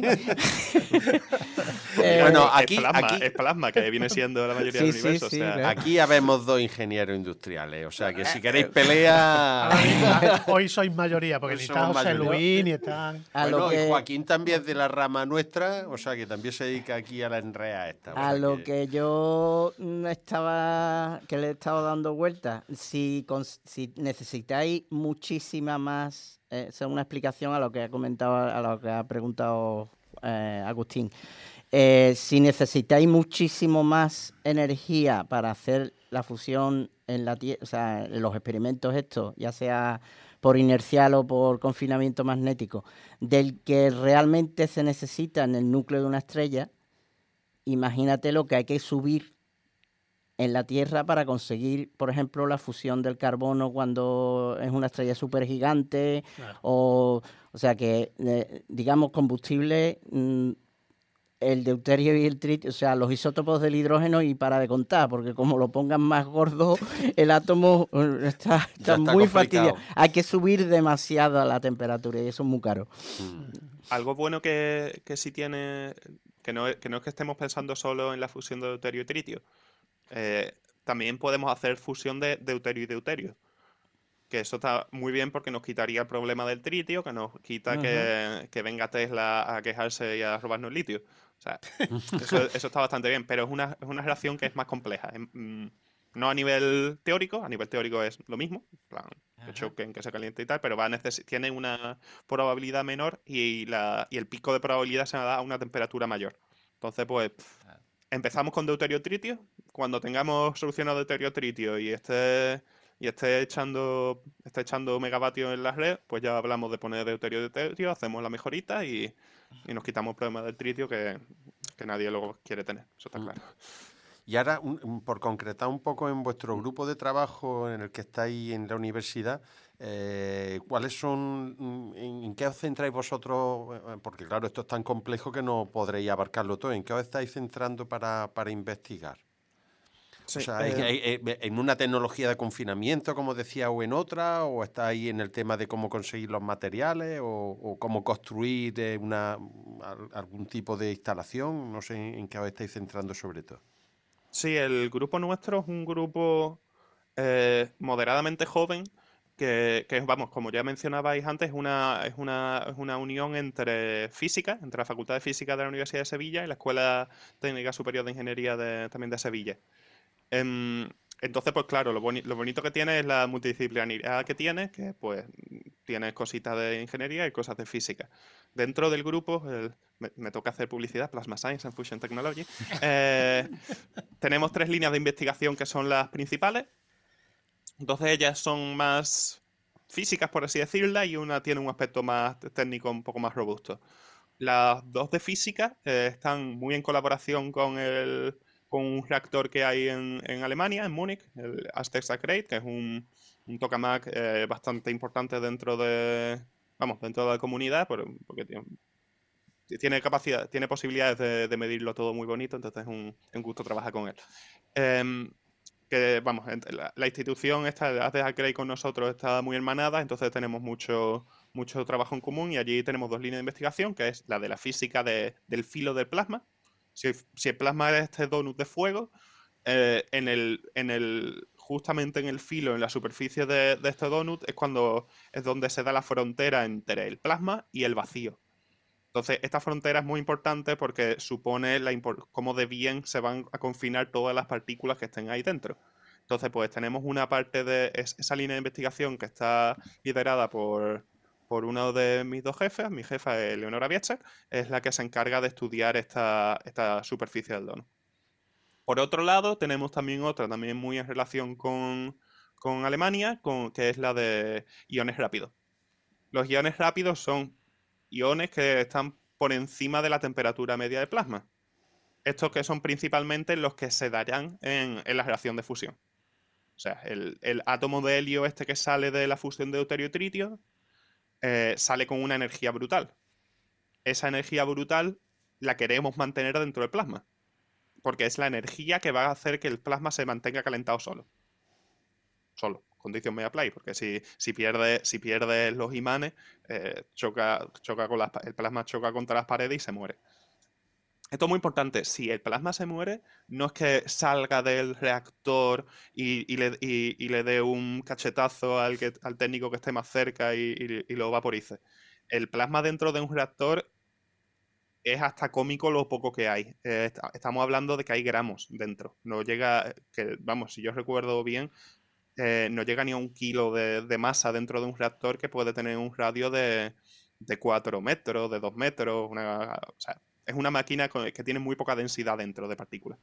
Eh, Bueno, Es aquí, plasma, aquí, es plasma, que viene siendo la mayoría Sí, del sí, universo. sí, o sea, claro. aquí habemos dos ingenieros industriales, o sea que si queréis pelea... Ahora mismo, hoy sois mayoría, porque Hoy ni está somos José mayoría. Luis, ni están... a Bueno, lo que, y Joaquín también es de la rama nuestra, o sea que también se dedica aquí a la enrea esta. o a sea lo que yo mm, estaba, que le he estado dando vueltas, si, cons- si necesitáis muchísima más, eh, esa es una explicación a lo que ha comentado, a lo que ha preguntado eh, Agustín. Eh, si necesitáis muchísimo más energía para hacer la fusión en la Tierra, o sea, en los experimentos estos, ya sea por inercial o por confinamiento magnético, del que realmente se necesita en el núcleo de una estrella, imagínate lo que hay que subir en la Tierra para conseguir, por ejemplo, la fusión del carbono cuando es una estrella supergigante, Claro. o, o sea que, eh, digamos, combustible, mm, el deuterio y el tritio, o sea, los isótopos del hidrógeno y para de contar, porque como lo pongan más gordo, el átomo eh, está, está está muy complicado. fastidiado. Hay que subir demasiado a la temperatura y eso es muy caro. algo bueno que, que sí tiene, que no, es- que no es que estemos pensando solo en la fusión de deuterio y tritio. Eh, también podemos hacer fusión de deuterio y deuterio. Que eso está muy bien porque nos quitaría el problema del tritio, que nos quita Ujú. que, que venga Tesla a quejarse y a robarnos el litio. O sea, eso, eso está bastante bien, pero es una, es una relación que es más compleja. Es, mm, no a nivel teórico, a nivel teórico es lo mismo, en plan, que choquen, que se caliente y tal, pero va a necesi- tiene una probabilidad menor y, la, y el pico de probabilidad se da a una temperatura mayor. Entonces, pues, empezamos con deuterio-tritio. Cuando tengamos solucionado deuterio-tritio y esté, y esté echando, esté echando megavatios en la red, pues ya hablamos de poner deuterio-deuterio, hacemos la mejorita y, y nos quitamos el problema del tritio que, que nadie luego quiere tener. Eso está claro. Y ahora, un- un- por concretar un poco en vuestro grupo de trabajo en el que estáis en la universidad, eh, ¿cuáles son, mm, en, en qué os centráis vosotros? Eh, Porque claro, esto es tan complejo que no podréis abarcarlo todo. ¿En qué os estáis centrando para, para investigar? O Sí, sea, ¿en, eh, en- en una tecnología de confinamiento, como decía, o en otra? ¿O estáis en el tema de cómo conseguir los materiales? ¿O, o cómo construir eh, una, al- algún tipo de instalación? No sé en qué os estáis centrando sobre todo. sí, el grupo nuestro es un grupo eh, moderadamente joven que, que, vamos, como ya mencionabais antes, es una, es una, es una unión entre física, entre la Facultad de Física de la Universidad de Sevilla y la Escuela Técnica Superior de Ingeniería de- también de Sevilla. Em, entonces, pues claro, lo, boni- lo bonito que tiene es la multidisciplinaridad que tiene, que pues tiene cositas de ingeniería y cosas de física. Dentro del grupo, el- me, me toca hacer publicidad, Plasma Science and Fusion Technology, eh, tenemos tres líneas de investigación que son las principales. Dos de ellas son más físicas, por así decirla, y una tiene un aspecto más técnico, un poco más robusto. Las dos de física eh, están muy en colaboración con el con un reactor que hay en, en Alemania, en Múnich, el Aztec-Sacrate, que es un, un tokamak eh, bastante importante dentro de, vamos, dentro de la comunidad, por- porque tiene, tiene capacidad, tiene posibilidades de, de medirlo todo muy bonito, entonces es un, un gusto trabajar con él. Em, que vamos, la, la institución esta, la Aztec con nosotros está muy hermanada, entonces tenemos mucho, mucho trabajo en común y allí tenemos dos líneas de investigación, que es la de la física de, del filo del plasma. Si, si el plasma es este donut de fuego, eh, en el, en el, justamente en el filo, en la superficie de, de este donut, es cuando es donde se da la frontera entre el plasma y el vacío. Entonces, esta frontera es muy importante porque supone la impor- cómo de bien se van a confinar todas las partículas que estén ahí dentro. Entonces, pues tenemos una parte de es- esa línea de investigación que está liderada por, por uno de mis dos jefes, mi jefa es Leonora Bieszczak, es la que se encarga de estudiar esta, esta superficie del donut. Por otro lado, tenemos también otra, también muy en relación con, con Alemania, con, que es la de iones rápidos. Los iones rápidos son iones que están por encima de la temperatura media del plasma. Estos que son principalmente los que se darán en, en la reacción de fusión. O sea, el, el átomo de helio este que sale de la fusión de deuterio y tritio eh, sale con una energía brutal. Esa energía brutal la queremos mantener dentro del plasma, porque es la energía que va a hacer que el plasma se mantenga calentado solo. Solo, condición media play, porque si, si pierdes si pierde los imanes, eh, choca, choca con las, el plasma choca contra las paredes y se muere. Esto es muy importante. Si el plasma se muere, no es que salga del reactor y, y le, y, y le dé un cachetazo al, que, al técnico que esté más cerca y, y, y lo vaporice. El plasma dentro de un reactor es hasta cómico lo poco que hay. Eh, estamos hablando de que hay gramos dentro. No llega, que, vamos, si yo recuerdo bien, eh, no llega ni a un kilo de, de masa dentro de un reactor que puede tener un radio de, de cuatro metros, de dos metros. Una, o sea, es una máquina con, que tiene muy poca densidad dentro de partículas.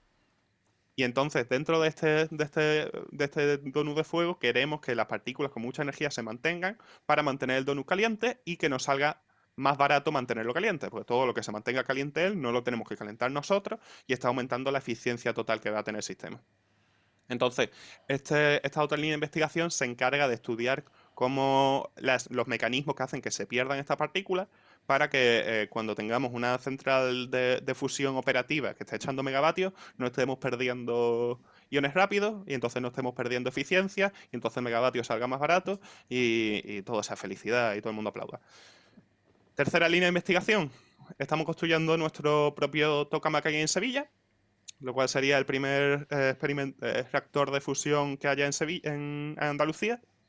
Y entonces, dentro de este, de este, de este donut de fuego, queremos que las partículas con mucha energía se mantengan para mantener el donut caliente y que nos salga más barato mantenerlo caliente, porque todo lo que se mantenga caliente él no lo tenemos que calentar nosotros y está aumentando la eficiencia total que va a tener el sistema. Entonces, este, esta otra línea de investigación se encarga de estudiar cómo las, los mecanismos que hacen que se pierdan estas partículas para que eh, cuando tengamos una central de, de fusión operativa que esté echando megavatios, no estemos perdiendo iones rápidos y entonces no estemos perdiendo eficiencia y entonces megavatios salga más barato y, y toda esa felicidad y todo el mundo aplauda. Tercera línea de investigación. Estamos construyendo nuestro propio tokamak aquí en Sevilla, lo cual sería el primer eh, experiment- eh, reactor de fusión que haya en, Sevilla, en Andalucía.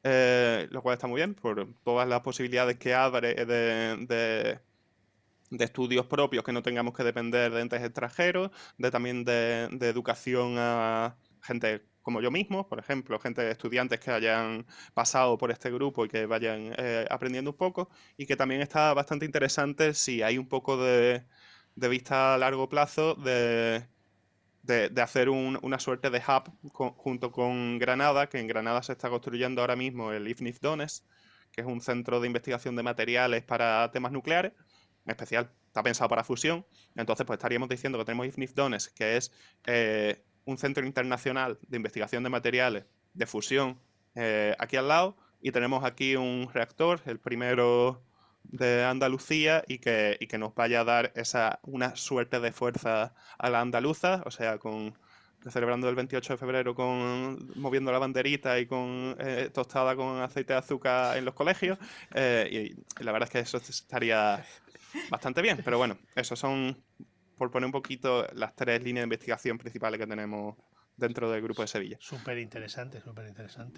eh, lo cual está muy bien por todas las posibilidades que abre de, de, de estudios propios que no tengamos que depender de entes extranjeros, de también de, de educación a gente como yo mismo, por ejemplo, gente, estudiantes que hayan pasado por este grupo y que vayan eh, aprendiendo un poco, y que también está bastante interesante si hay un poco de, de vista a largo plazo de, de, de hacer un, una suerte de hub con, junto con Granada, que en Granada se está construyendo ahora mismo el I F N I F DONES, que es un centro de investigación de materiales para temas nucleares, en especial está pensado para fusión. Entonces pues estaríamos diciendo que tenemos I F N I F DONES, que es eh, un centro internacional de investigación de materiales de fusión eh, aquí al lado, y tenemos aquí un reactor, el primero de Andalucía, y que, y que nos vaya a dar esa una suerte de fuerza a la andaluza, o sea, con celebrando el veintiocho de febrero con moviendo la banderita y con eh, tostada con aceite de azúcar en los colegios, eh, y, y la verdad es que eso estaría bastante bien, pero bueno, esos son, por poner un poquito, las tres líneas de investigación principales que tenemos dentro del Grupo de Sevilla. Súper interesante, súper interesante.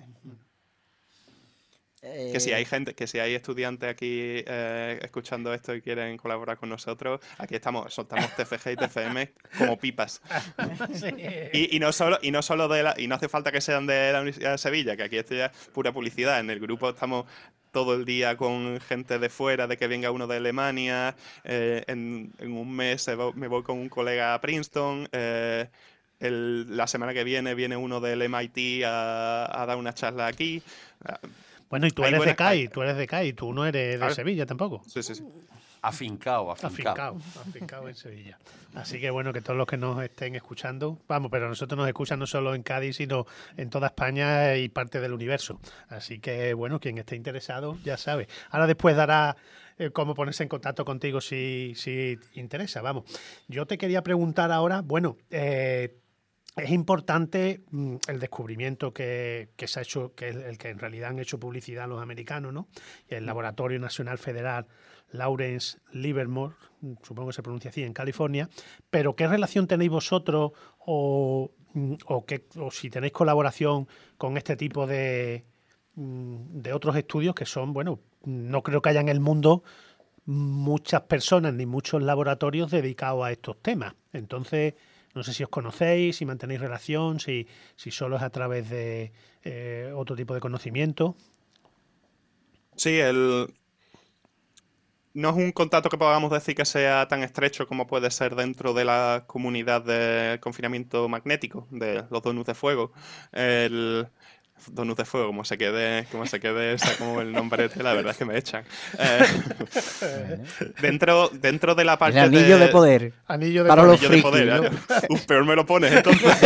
Eh... Que si hay gente, que si hay estudiantes aquí eh, escuchando esto y quieren colaborar con nosotros, aquí estamos, soltamos T F G y T F M como pipas. Sí. Y, y no solo, y no solo de la, y no hace falta que sean de la Universidad de Sevilla, que aquí esto ya es pura publicidad. En el grupo estamos todo el día con gente de fuera, de que venga uno de Alemania, eh, en, en un mes me voy con un colega a Princeton, eh, el, la semana que viene viene uno del M I T a, a dar una charla aquí. Bueno, y tú eres buena, de C A I, tú eres de C A I, tú no eres de claro. Sevilla tampoco. Sí, sí, sí. Afincado, afincado. Afincado, afincado en Sevilla. Así que bueno, que todos los que nos estén escuchando, vamos, pero nosotros nos escuchan no solo en Cádiz, sino en toda España y parte del universo. Así que bueno, quien esté interesado ya sabe. Ahora después dará eh, cómo ponerse en contacto contigo si, si interesa, vamos. Yo te quería preguntar ahora, bueno, eh, es importante mm, el descubrimiento que, que se ha hecho, que es el que en realidad han hecho publicidad los americanos, ¿no? El Laboratorio Nacional Federal Lawrence Livermore, supongo que se pronuncia así, en California, pero ¿qué relación tenéis vosotros o, o, qué, o si tenéis colaboración con este tipo de, de otros estudios que son, bueno, no creo que haya en el mundo muchas personas ni muchos laboratorios dedicados a estos temas? Entonces, no sé si os conocéis, si mantenéis relación, si, si solo es a través de eh, otro tipo de conocimiento. Sí, el... no es un contacto que podamos decir que sea tan estrecho como puede ser dentro de la comunidad de confinamiento magnético, de los donuts de fuego. El donuts de fuego, como se quede, como se quede esa, como el nombre, la verdad es que me echan. Eh, dentro, dentro de la parte el anillo de, de poder. Anillo de para poder. los frikis, de poder, ¿no? Uf, peor me lo pones, entonces.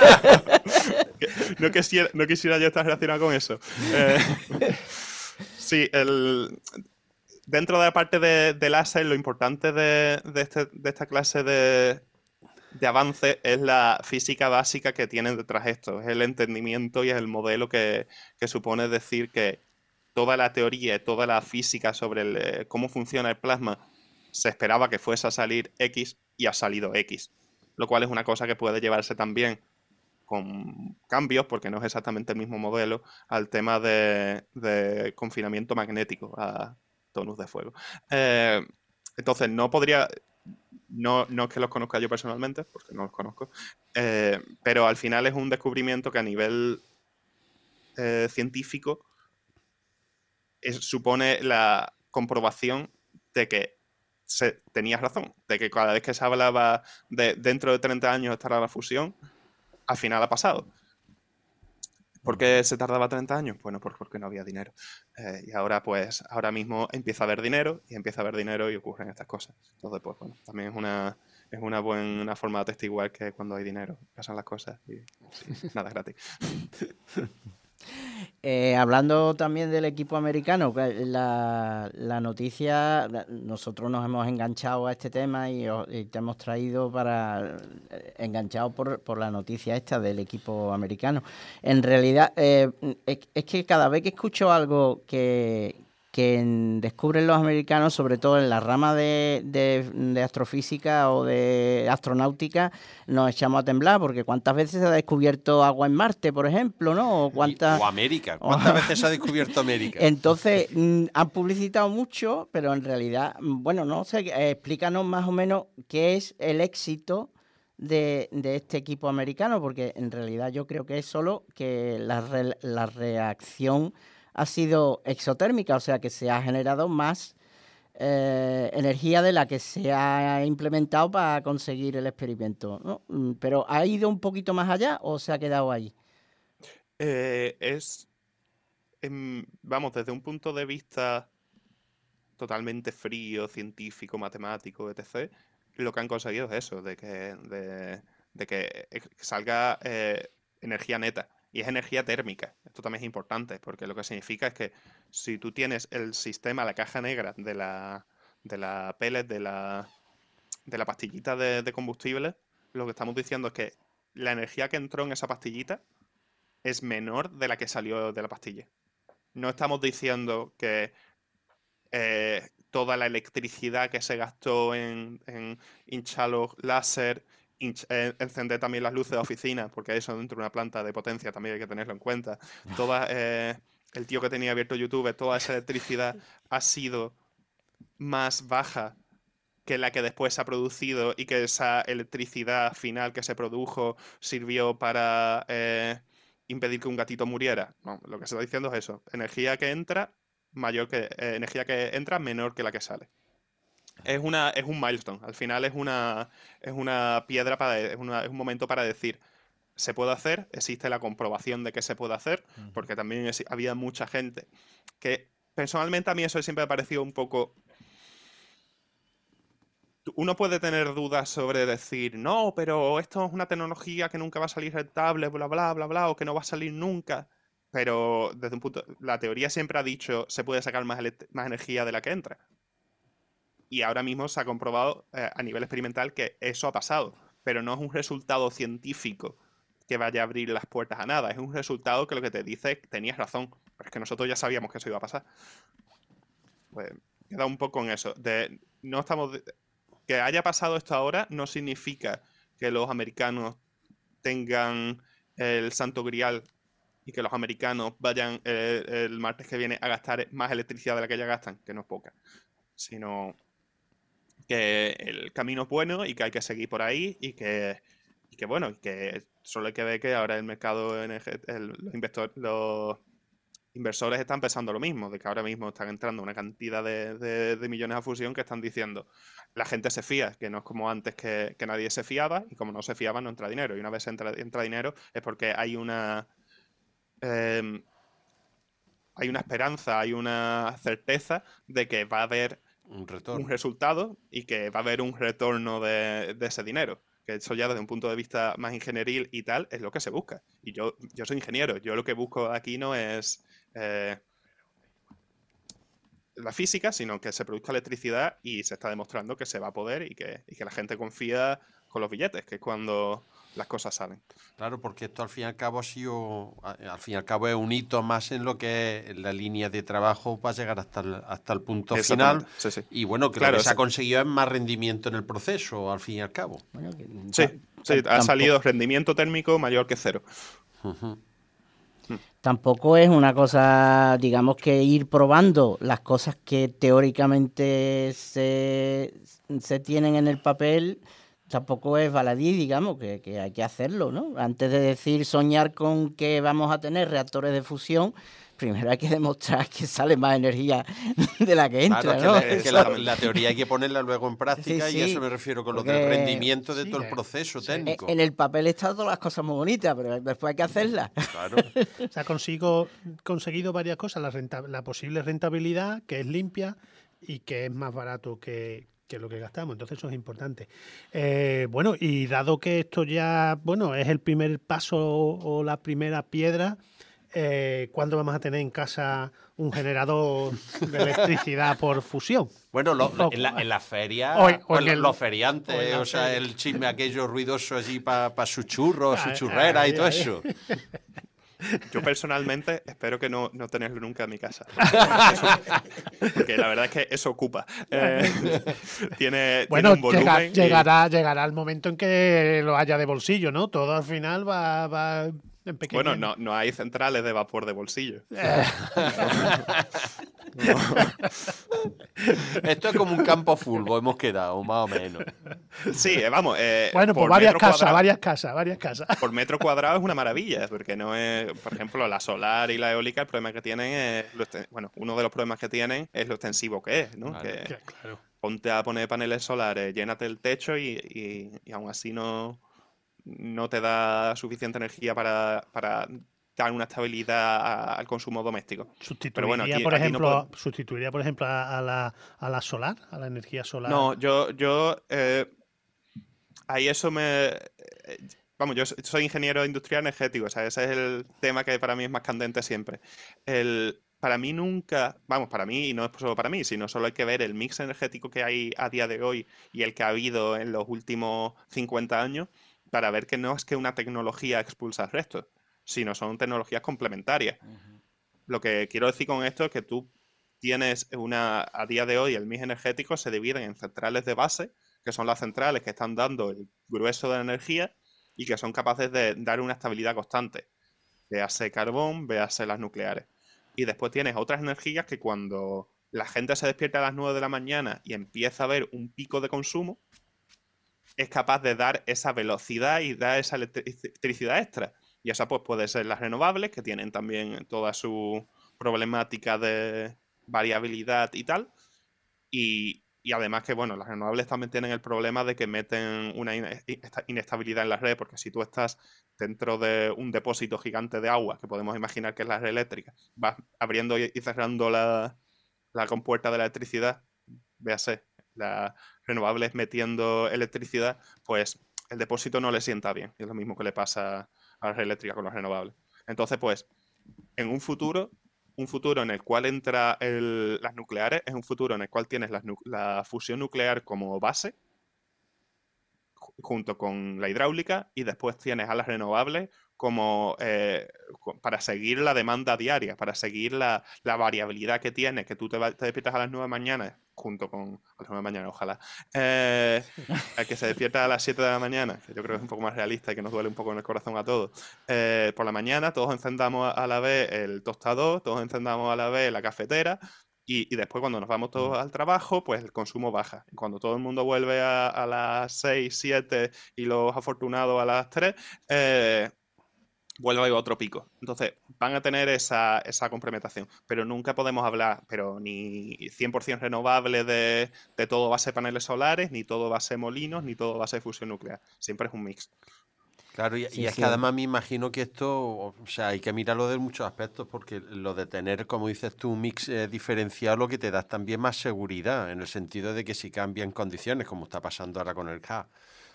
no, quisiera, no quisiera yo estar relacionado con eso. Eh, sí, el... Dentro de la parte de, de láser, lo importante de, de, este, de esta clase de, de avance es la física básica que tienen detrás de esto. Es el entendimiento y es el modelo que, que supone decir que toda la teoría y toda la física sobre el, cómo funciona el plasma se esperaba que fuese a salir X y ha salido X. Lo cual es una cosa que puede llevarse también con cambios, porque no es exactamente el mismo modelo, al tema de, de confinamiento magnético, a tonus de fuego. Eh, entonces, no podría... No, no es que los conozca yo personalmente, porque no los conozco, eh, pero al final es un descubrimiento que a nivel eh, científico es, supone la comprobación de que se, tenías razón, de que cada vez que se hablaba de dentro de treinta años estará la fusión, al final ha pasado. ¿Por qué se tardaba treinta años? Bueno, pues porque no había dinero. Eh, y ahora, pues, ahora mismo empieza a haber dinero, y empieza a haber dinero y ocurren estas cosas. Entonces, pues, bueno, también es una, es una buena forma de atestiguar que cuando hay dinero pasan las cosas y sí, nada es gratis. Eh, hablando también del equipo americano, la, la noticia, nosotros nos hemos enganchado a este tema y, y te hemos traído para enganchado por, por la noticia esta del equipo americano. En realidad, eh, es, es que cada vez que escucho algo que, que descubren los americanos, sobre todo en la rama de, de, de astrofísica o de astronáutica, nos echamos a temblar, porque ¿cuántas veces se ha descubierto agua en Marte, por ejemplo, ¿no? O, cuántas... o América. ¿Cuántas veces se ha descubierto América? Entonces, han publicitado mucho, pero en realidad, bueno, no sé, explícanos más o menos qué es el éxito de, de este equipo americano, porque en realidad yo creo que es solo que la, re, la reacción ha sido exotérmica, o sea que se ha generado más eh, energía de la que se ha implementado para conseguir el experimento, ¿no? Pero ¿ha ido un poquito más allá o se ha quedado ahí? Eh, es, eh, vamos, desde un punto de vista totalmente frío, científico, matemático, etcétera, lo que han conseguido es eso, de que, de, de que salga eh, energía neta. Y es energía térmica. Esto también es importante, porque lo que significa es que si tú tienes el sistema, la caja negra de la, de la pellet, de la, de la pastillita de, de combustible, lo que estamos diciendo es que la energía que entró en esa pastillita es menor de la que salió de la pastilla. No estamos diciendo que eh, toda la electricidad que se gastó en, en hinchar los láser, Eh, encender también las luces de oficina, porque eso dentro de una planta de potencia también hay que tenerlo en cuenta. Toda, eh, el tío que tenía abierto YouTube, toda esa electricidad ha sido más baja que la que después se ha producido, y que esa electricidad final que se produjo sirvió para eh, impedir que un gatito muriera. No, lo que se está diciendo es eso. Energía que entra mayor que eh, energía que entra menor que la que sale. Es, una, es un milestone, al final es una, es una piedra, para, es, una, es un momento para decir, se puede hacer, existe la comprobación de que se puede hacer, uh-huh. porque también es, había mucha gente que, personalmente a mí eso siempre me ha parecido un poco... Uno puede tener dudas sobre decir, no, pero esto es una tecnología que nunca va a salir rentable, bla, bla, bla, bla, o que no va a salir nunca, pero desde un punto... La teoría siempre ha dicho, se puede sacar más, más energía de la que entra. Y ahora mismo se ha comprobado eh, a nivel experimental que eso ha pasado. Pero no es un resultado científico que vaya a abrir las puertas a nada. Es un resultado que lo que te dice es que tenías razón. Pero es que nosotros ya sabíamos que eso iba a pasar. Pues queda un poco en eso. De, no estamos de, que haya pasado esto ahora no significa que los americanos tengan el santo grial y que los americanos vayan eh, el martes que viene a gastar más electricidad de la que ya gastan, que no es poca. Sino... que el camino es bueno y que hay que seguir por ahí y que, y que bueno, que solo hay que ver que ahora el mercado, el, los, investor, los inversores están pensando lo mismo, de que ahora mismo están entrando una cantidad de, de, de millones a fusión que están diciendo, la gente se fía, que no es como antes que, que nadie se fiaba, y como no se fiaba no entra dinero, y una vez entra, entra dinero es porque hay una... Eh, hay una esperanza, hay una certeza de que va a haber Un retorno. un resultado y que va a haber un retorno de, de ese dinero. Que eso ya desde un punto de vista más ingenieril y tal es lo que se busca. Y yo, yo soy ingeniero. Yo lo que busco aquí no es eh, la física, sino que se produzca electricidad y se está demostrando que se va a poder y que, y que la gente confía con los billetes, que es cuando las cosas salen. Claro, porque esto al fin y al cabo ha sido, al fin y al cabo es un hito más en lo que es la línea de trabajo para llegar hasta el, hasta el punto final. Sí, sí. Y bueno, que claro, lo que se sí. ha conseguido es más rendimiento en el proceso, al fin y al cabo. Bueno, que, sí, sí, ha salido rendimiento térmico mayor que cero. Uh-huh. Tampoco es una cosa, digamos, que ir probando las cosas que teóricamente se, se tienen en el papel, tampoco es baladí, digamos, que, que hay que hacerlo, ¿no? Antes de decir, soñar con que vamos a tener reactores de fusión, primero hay que demostrar que sale más energía de la que entra, claro, ¿no? que, la, es que la, la teoría hay que ponerla luego en práctica, sí, sí, y a eso me refiero con porque, lo del rendimiento de sí, todo el proceso sí. técnico. En el papel están todas las cosas muy bonitas, pero después hay que hacerlas. Claro. O sea, consigo, conseguido varias cosas, la, renta, la posible rentabilidad, que es limpia y que es más barato que... que es lo que gastamos, entonces eso es importante. Eh, bueno, y dado que esto ya, bueno, es el primer paso o, o la primera piedra, eh, ¿cuándo vamos a tener en casa un generador de electricidad por fusión? Bueno, lo, en, la, en la feria, o, o en el, los feriantes, o, o sea, feria. El chisme aquello ruidoso allí para pa su churro, ah, su churrera ah, y todo ah, eso. Yo personalmente espero que no, no tenerlo nunca en mi casa. Porque, eso- porque la verdad es que eso ocupa. Eh, tiene, Bueno, tiene un llega- volumen. y- llegará, llegará el momento en que lo haya de bolsillo, ¿no? Todo al final va, va en pequeño. Bueno, no, no hay centrales de vapor de bolsillo. Esto es como un campo fútbol, hemos quedado, más o menos. Sí, eh, vamos. eh, Bueno, pues por varias metro casas, cuadrado- varias casas, varias casas. Por metro cuadrado es una maravilla, porque no es, por ejemplo, la solar y la eólica, el problema que tienen es, lo exten- bueno, uno de los problemas que tienen es lo extensivo que es, ¿no? Vale. Que Claro. ponte a poner paneles solares, llénate el techo y, y- y aún así no, no te da suficiente energía para, para dar una estabilidad a- al consumo doméstico. Sustituiría, Pero bueno, aquí- por aquí no ejemplo, pod- sustituiría, por ejemplo, a, a la, a la solar, a la energía solar. No, yo, yo eh, ahí eso me... eh, Vamos, yo so- soy ingeniero industrial energético, o sea, ese es el tema que para mí es más candente siempre. El, para mí nunca, vamos, para mí, y no es solo para mí, sino solo hay que ver el mix energético que hay a día de hoy y el que ha habido en los últimos cincuenta años para ver que no es que una tecnología expulsa al resto, sino son tecnologías complementarias. Lo que quiero decir con esto es que tú tienes una, a día de hoy el mix energético se divide en centrales de base, que son las centrales que están dando el grueso de la energía y que son capaces de dar una estabilidad constante. Véase carbón, véase las nucleares. Y después tienes otras energías que cuando la gente se despierta a las nueve de la mañana y empieza a ver un pico de consumo, es capaz de dar esa velocidad y dar esa electricidad extra. Y esa pues puede ser las renovables, que tienen también toda su problemática de variabilidad y tal. Y, y además que, bueno, las renovables también tienen el problema de que meten una ine- esta- inestabilidad en la red, porque si tú estás dentro de un depósito gigante de agua, que podemos imaginar que es la red eléctrica, vas abriendo y y cerrando la, la compuerta de la electricidad, véase, las renovables metiendo electricidad, pues el depósito no le sienta bien. Y es lo mismo que le pasa a la red eléctrica con las renovables. Entonces, pues, en un futuro, un futuro en el cual entra el- las nucleares, es un futuro en el cual tienes las nu- la fusión nuclear como base, ju- junto con la hidráulica, y después tienes a las renovables como eh, cu- para seguir la demanda diaria, para seguir la, la variabilidad que tienes, que tú te, va- te despiertas a las nueve de la mañana, junto con a las nueve de la mañana, ojalá, eh, el que se despierta a las siete de la mañana, que yo creo que es un poco más realista y que nos duele un poco en el corazón a todos. Eh, por la mañana todos encendamos a la vez el tostador, todos encendamos a la vez la cafetera. Y, y después cuando nos vamos todos al trabajo, pues el consumo baja. Y cuando todo el mundo vuelve a, a las seis, siete y los afortunados a las tres, eh, vuelve a haber otro pico. Entonces, van a tener esa, esa complementación. Pero nunca podemos hablar, pero ni cien por ciento renovable de, de todo va a ser paneles solares, ni todo va a ser molinos, ni todo va a ser fusión nuclear. Siempre es un mix. Claro, y, Sí, y es sí. que además me imagino que esto, o sea, hay que mirarlo de muchos aspectos, porque lo de tener, como dices tú, un mix eh, diferenciado, lo que te da es también más seguridad, en el sentido de que si cambian condiciones, como está pasando ahora con el gas,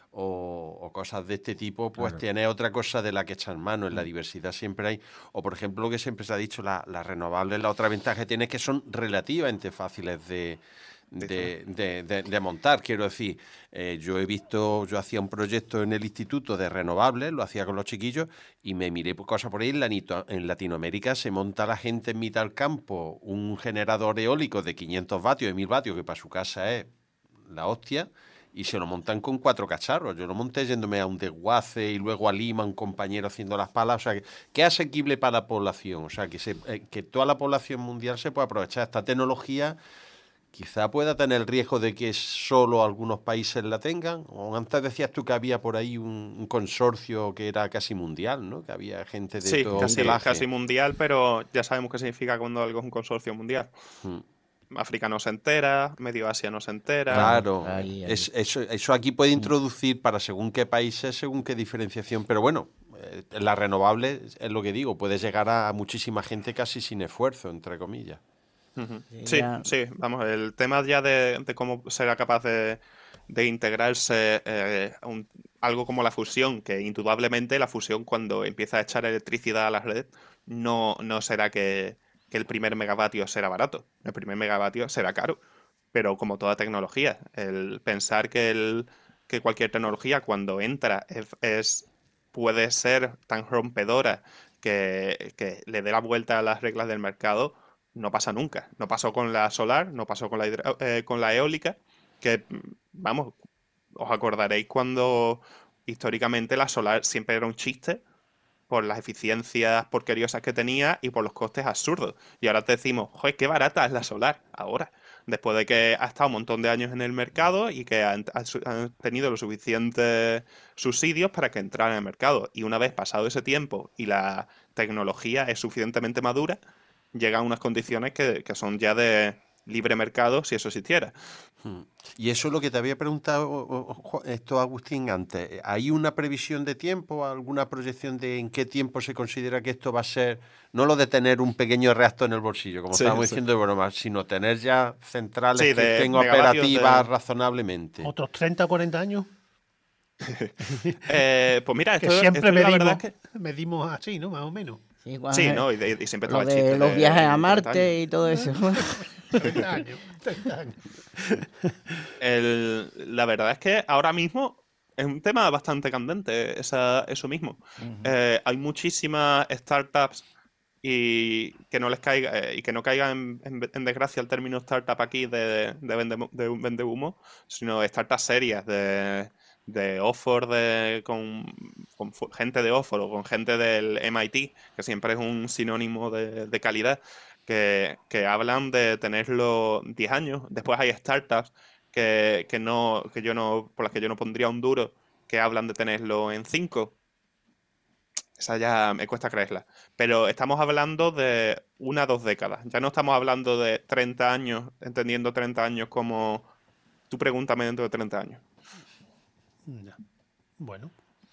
o, o cosas de este tipo, pues Claro. tienes otra cosa de la que echar mano. En la diversidad siempre hay, o por ejemplo, lo que siempre se ha dicho, la- las renovables, la otra ventaja que tiene es que son relativamente fáciles de, de, de- de- de montar. Quiero decir, eh, yo he visto, yo hacía un proyecto en el instituto de renovables, lo hacía con los chiquillos, y me miré por cosas por ahí. En, la Nito- en Latinoamérica se monta la gente en mitad del campo un generador eólico de quinientos vatios, de mil vatios, que para su casa es la hostia, y se lo montan con cuatro cacharros. Yo lo monté yéndome a un desguace y luego a Lima, un compañero haciendo las palas. O sea, que, que es asequible para la población. O sea, que, se, eh, que toda la población mundial se pueda aprovechar esta tecnología. Quizá pueda tener el riesgo de que solo algunos países la tengan. O antes decías tú que había por ahí un, un consorcio que era casi mundial, ¿no? Que había gente de Sí, todo casi, pelaje. casi mundial, pero ya sabemos qué significa cuando algo es un consorcio mundial. Mm. África no se entera, Medio Asia no se entera. Claro, Ahí, ahí. es- eso, eso aquí puede introducir para según qué países, según qué diferenciación, pero bueno, eh, la renovable es lo que digo, puede llegar a muchísima gente casi sin esfuerzo, entre comillas. Ujú. Sí, Sí, ya- sí, vamos, el tema ya de, de cómo será capaz de, de integrarse eh, un- algo como la fusión, que indudablemente la fusión cuando empieza a echar electricidad a la red, no, no será que, que el primer megavatio será barato, el primer megavatio será caro, pero como toda tecnología, el pensar que, el, que cualquier tecnología cuando entra es, es- puede ser tan rompedora que, que le dé la vuelta a las reglas del mercado no pasa nunca. No pasó con la solar, no pasó con la, hidra- eh, con la eólica, que, vamos, os acordaréis cuando históricamente la solar siempre era un chiste por las eficiencias porqueriosas que tenía y por los costes absurdos. Y ahora te decimos, joder, qué barata es la solar ahora, después de que ha estado un montón de años en el mercado y que han, han tenido los suficientes subsidios para que entrara en el mercado. Y una vez pasado ese tiempo y la tecnología es suficientemente madura, llegan unas condiciones que, que son ya de libre mercado si eso existiera. Y eso es lo que te había preguntado esto, Agustín, antes. ¿Hay una previsión de tiempo, alguna proyección de en qué tiempo se considera que esto va a ser, no lo de tener un pequeño reactor en el bolsillo, como Sí, estábamos sí. diciendo de broma, sino tener ya centrales Sí, que de estén megavatios operativas de- razonablemente? ¿Otros treinta o cuarenta años? Eh, pues mira, Que esto, siempre esto la medimos, verdad es que... medimos así, ¿no? Más o menos. Sí, igual, Sí, eh, ¿no? Y, de- y siempre lo estaba el de chiste los de viajes a treinta Marte años. y todo eso. treinta años, treinta años. El- la verdad es que ahora mismo es un tema bastante candente, esa- eso mismo. Eh, hay muchísimas startups y que no les caiga eh, y que no caigan en, en- en desgracia el término startup aquí de, de, vende, de un vende humo, sino startups serias de, de Oxford, de, con, con fu- gente de Oxford o con gente del M I T, que siempre es un sinónimo de, de calidad, que, que hablan de tenerlo diez años. Después hay startups que, que no, que yo no, por las que yo no pondría un duro, que hablan de tenerlo en cinco. Esa ya me cuesta creerla. Pero estamos hablando de una o dos décadas. Ya no estamos hablando de treinta años, entendiendo treinta años como tú pregúntame dentro de treinta años. Ya. Bueno,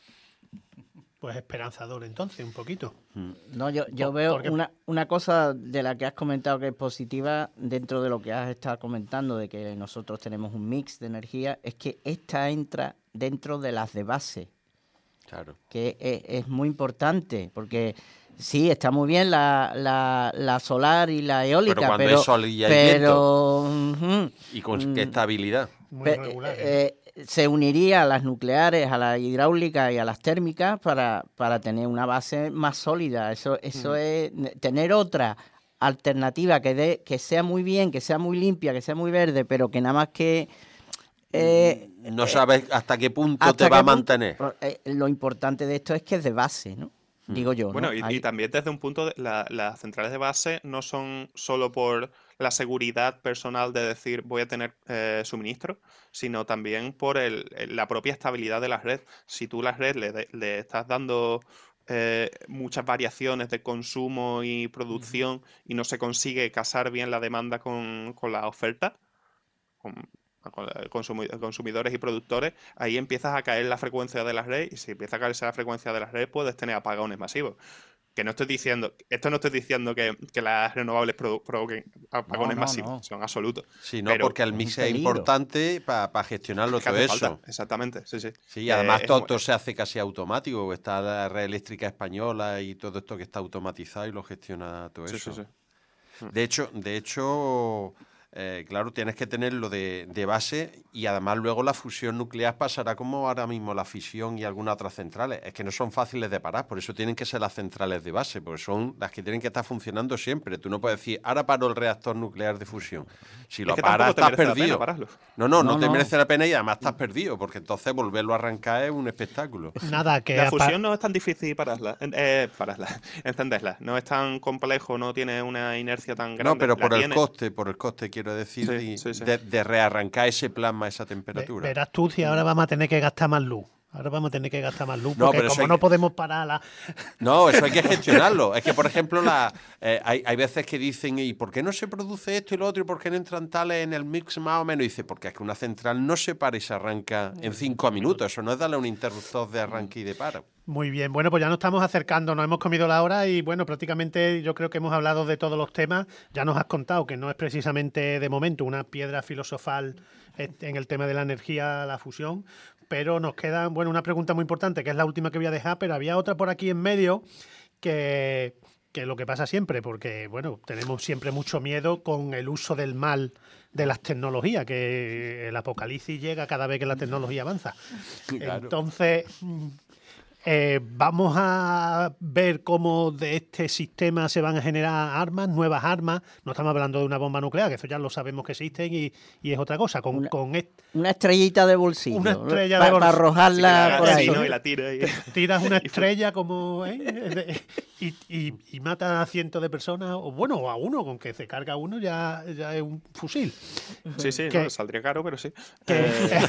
pues esperanzador entonces, un poquito. No, yo, yo Por- veo porque- una, una cosa de la que has comentado que es positiva dentro de lo que has estado comentando, de que nosotros tenemos un mix de energía, es que esta entra dentro de las de base, Claro. que es, es muy importante, porque sí, está muy bien la, la, la solar y la eólica, Pero cuando pero... hay sol y hay pero, ujú, ¿Y con Mm. qué estabilidad? Muy Pe- regulares. eh, eh, se uniría a las nucleares, a las hidráulicas y a las térmicas para, para tener una base más sólida. Eso, eso es tener otra alternativa que dé, que sea muy bien, que sea muy limpia, que sea muy verde, pero que nada más que eh, No sabes hasta qué punto hasta te va qué a punto- mantener. eh, lo importante de esto es que es de base, ¿no? Digo yo, Bueno, ¿no? y, y Ahí- también desde un punto de la- las centrales de base no son solo por la seguridad personal de decir voy a tener eh, suministro, sino también por el- el- la propia estabilidad de la red. Si tú la red le, de- le estás dando eh, muchas variaciones de consumo y producción y no se consigue casar bien la demanda con, con la oferta, con, con la- consumi- consumidores y productores, ahí empiezas a caer la frecuencia de la red y si empieza a caerse la frecuencia de la red puedes tener apagones masivos. Que no estoy diciendo, esto no estoy diciendo que, que las renovables produ- provoquen apagones no, masivos, no. son absolutos. Sí, no, pero porque el es mix un es peligro. importante para gestionarlo que todo hace eso. falta, exactamente, sí, sí. Sí, y Eh, además es todo, mu- todo se hace casi automático. Está la red eléctrica española y todo esto que está automatizado y lo gestiona todo sí, eso. sí, sí. De hecho, de hecho eh, claro, tienes que tenerlo de, de base y además luego la fusión nuclear pasará como ahora mismo la fisión y algunas otras centrales. Es que no son fáciles de parar, por eso tienen que ser las centrales de base, porque son las que tienen que estar funcionando siempre. Tú no puedes decir, ahora paro el reactor nuclear de fusión. Si lo que paras, tampoco te estás merece la pena perdido. pararlo. No, no, no, No, te no. merece la pena y además estás perdido, porque entonces volverlo a arrancar es un espectáculo. Nada, que La apa- fusión no es tan difícil pararla, en- eh, pararla, entenderla. No es tan complejo, no tiene una inercia tan grande. No, pero La por el tiene. coste, por el coste quiero decir, Sí, de, sí, sí. de- de rearrancar ese plasma a esa ve- temperatura. verás tú si ahora vamos a tener que gastar más luz. Ahora vamos a tener que gastar más luz, No, porque pero eso como hay no que- podemos parar la... No, eso hay que gestionarlo. Es que, por ejemplo, la, eh, hay, hay veces que dicen, ¿y por qué no se produce esto y lo otro? ¿Y por qué no entran tales en el mix más o menos? Y dice, porque es que una central no se para y se arranca en cinco minutos. Eso no es darle un interruptor de arranque y de paro. Muy bien, bueno, pues ya nos estamos acercando, nos hemos comido la hora y bueno, prácticamente yo creo que hemos hablado de todos los temas. Ya nos has contado que no es precisamente de momento una piedra filosofal en el tema de la energía, la fusión, pero nos queda, bueno, una pregunta muy importante, que es la última que voy a dejar, pero había otra por aquí en medio que, que lo que pasa siempre, porque bueno, tenemos siempre mucho miedo con el uso del mal de las tecnologías, que el apocalipsis llega cada vez que la tecnología avanza. Claro. Entonces... Eh, vamos a ver cómo de este sistema se van a generar armas, nuevas armas. No estamos hablando de una bomba nuclear, que eso ya lo sabemos que existen y, y es otra cosa. Con, una, con est- una estrellita de bolsillo. Una estrella pa, de bolsillo. Para arrojarla sí, por ahí. ¿no? Y la tira y... Tiras una estrella como ¿eh? y, y, y mata a cientos de personas, o bueno, o a uno, con que se carga uno ya, ya es un fusil. Sí, sí, que, no, saldría caro, pero sí. Que, Eh...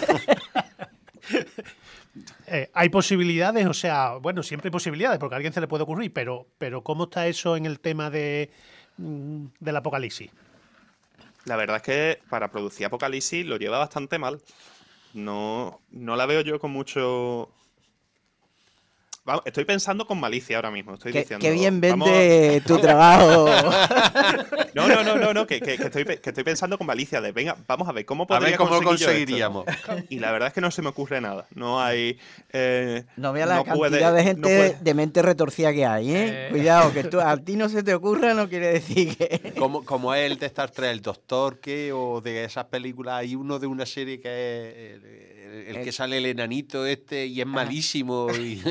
eh, hay posibilidades, o sea, bueno, siempre hay posibilidades, porque a alguien se le puede ocurrir, pero, pero ¿cómo está eso en el tema de mm, del apocalipsis? La verdad es que para producir Apocalipsis lo lleva bastante mal. No, no la veo yo con mucho... Vamos, estoy pensando con malicia ahora mismo. Estoy Qué, diciendo, qué bien vamos- vende tu trabajo. No, no, no, no, no que, que- que estoy, pe- que estoy pensando con malicia de, venga, vamos a ver, ¿cómo A podría ver cómo lo conseguir yo esto? conseguiríamos. Y la verdad es que no se me ocurre nada. No hay... eh, No veas la no cantidad puede- de no gente puede- de mente retorcida que hay, ¿eh? Eh. Cuidado, que tú, a ti no se te ocurra no quiere decir que... Como, como es el de Star Trek, el Doctor, que o de esas películas, hay uno de una serie que es el, el- el que sale el enanito este y es malísimo. Y...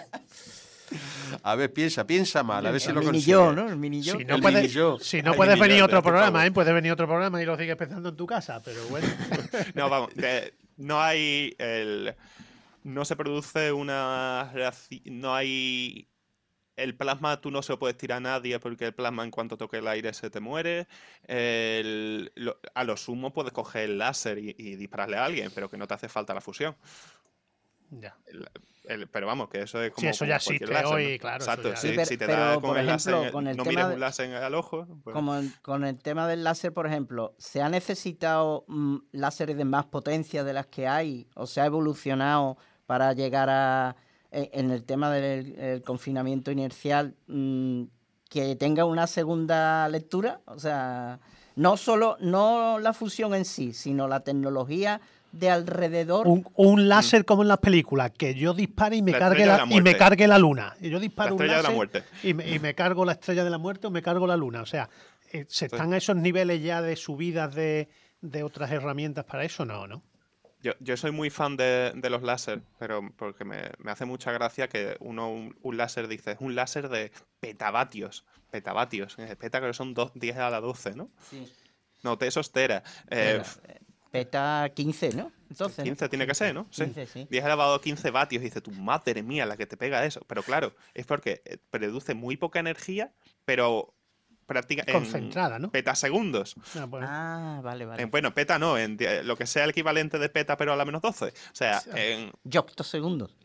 A ver, piensa, piensa mal, a ver si el lo mini consigue. yo, ¿no? El mini yo. Si no El puedes, mini yo. si no El puedes mini venir yo, otro hazte programa, favor. ¿eh? Puedes venir otro programa y lo sigues pensando en tu casa, pero bueno. No, vamos, de- no hay el... No se produce una... reacci- No hay... El plasma tú no se lo puedes tirar a nadie porque el plasma en cuanto toque el aire se te muere. El- lo- a lo sumo puedes coger el láser y, y dispararle a alguien, pero que no te hace falta la fusión. Ya. El- el- pero vamos, que eso es como, Sí, eso como ya cualquier existe láser, ¿no? hoy, claro, eso Exacto, ya- sí, Sí, pero- si te pero, da por con el láser, ejemplo, en- con el no tema mires de- un láser en- al ojo. pues- Como en- con el tema del láser, por ejemplo, ¿se ha necesitado mm, láseres de más potencia de las que hay? ¿O se ha evolucionado para llegar a, en, en el tema del el confinamiento inercial, mm, que tenga una segunda lectura? O sea, no solo, no la fusión en sí, sino la tecnología de alrededor. Un, un láser como en las películas, que yo dispare y me, La cargue estrella la, de la y me muerte. cargue la luna. Y yo La disparo un estrella de la láser muerte. y me, y me cargo la estrella de la muerte o me cargo la luna. O sea, eh, ¿se están a esos niveles ya de subidas de, de otras herramientas para eso? No, ¿no? Yo, yo soy muy fan de, de los láser, pero porque me, me hace mucha gracia que uno un, un láser dice, es un láser de petavatios. Petavatios. eh, Peta que son dos, diez a la doce, ¿no? Sí. No, te esos tera. Eh, Peta quince, ¿no? Entonces, ¿no? quince tiene que ser, ¿no? Sí. quince, sí. diez elevado a quince vatios. Y dice, tu madre mía, la que te pega eso. Pero claro, es porque eh, produce muy poca energía, pero prácticamente Concentrada, ¿no? petasegundos. Ah, bueno. Ah, vale, vale. En- bueno, peta no, en di- lo que sea el equivalente de peta, pero a la menos doce. O sea, en, Yoctos segundos.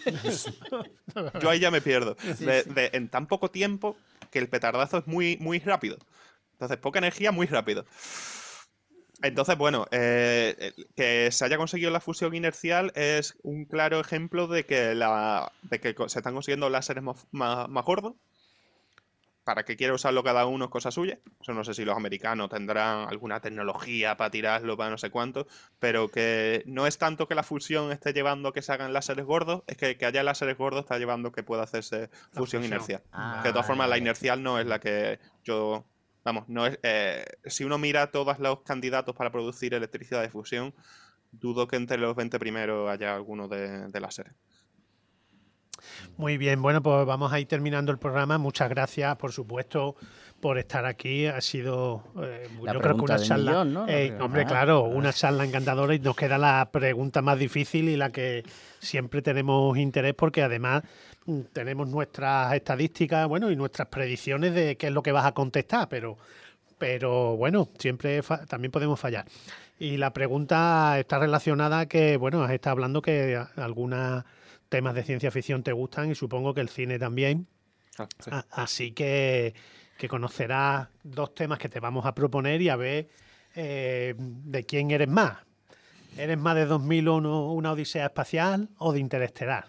yo ahí ya me pierdo. De- de- en tan poco tiempo que el petardazo es muy, muy rápido. Entonces, poca energía, muy rápido. Entonces, bueno, eh, el- que se haya conseguido la fusión inercial es un claro ejemplo de que, la, de que co- se están consiguiendo láseres más, más, más gordos. Para que quiera usarlo cada uno es cosa suya. Eso no sé si los americanos tendrán alguna tecnología para tirarlo, para no sé cuánto. Pero que no es tanto que la fusión esté llevando a que se hagan láseres gordos, es que que haya láseres gordos está llevando a que pueda hacerse fusión fusión. inercial. Ah, Que de todas formas, la vale. inercial no es la que yo. Vamos, no es. eh, si uno mira todos los candidatos para producir electricidad de fusión, dudo que entre los veinte primeros haya alguno de, de láseres. Muy bien, bueno, pues vamos a ir terminando el programa. Muchas gracias, por supuesto, por estar aquí. Ha sido, eh, La yo creo que pregunta una del charla, millón, ¿no? La eh, pregunta. hombre, Ah, claro, ah. una charla encantadora y nos queda la pregunta más difícil y la que siempre tenemos interés porque además mm, tenemos nuestras estadísticas, bueno, y nuestras predicciones de qué es lo que vas a contestar, pero, pero bueno, siempre fa- también podemos fallar. Y la pregunta está relacionada a que, bueno, has estado hablando que a- algunas temas de ciencia ficción te gustan y supongo que el cine también. Ah, sí. A- Así que, que conocerás dos temas que te vamos a proponer y a ver eh, de quién eres más. ¿Eres más de dos mil uno, una odisea espacial o de Interestelar?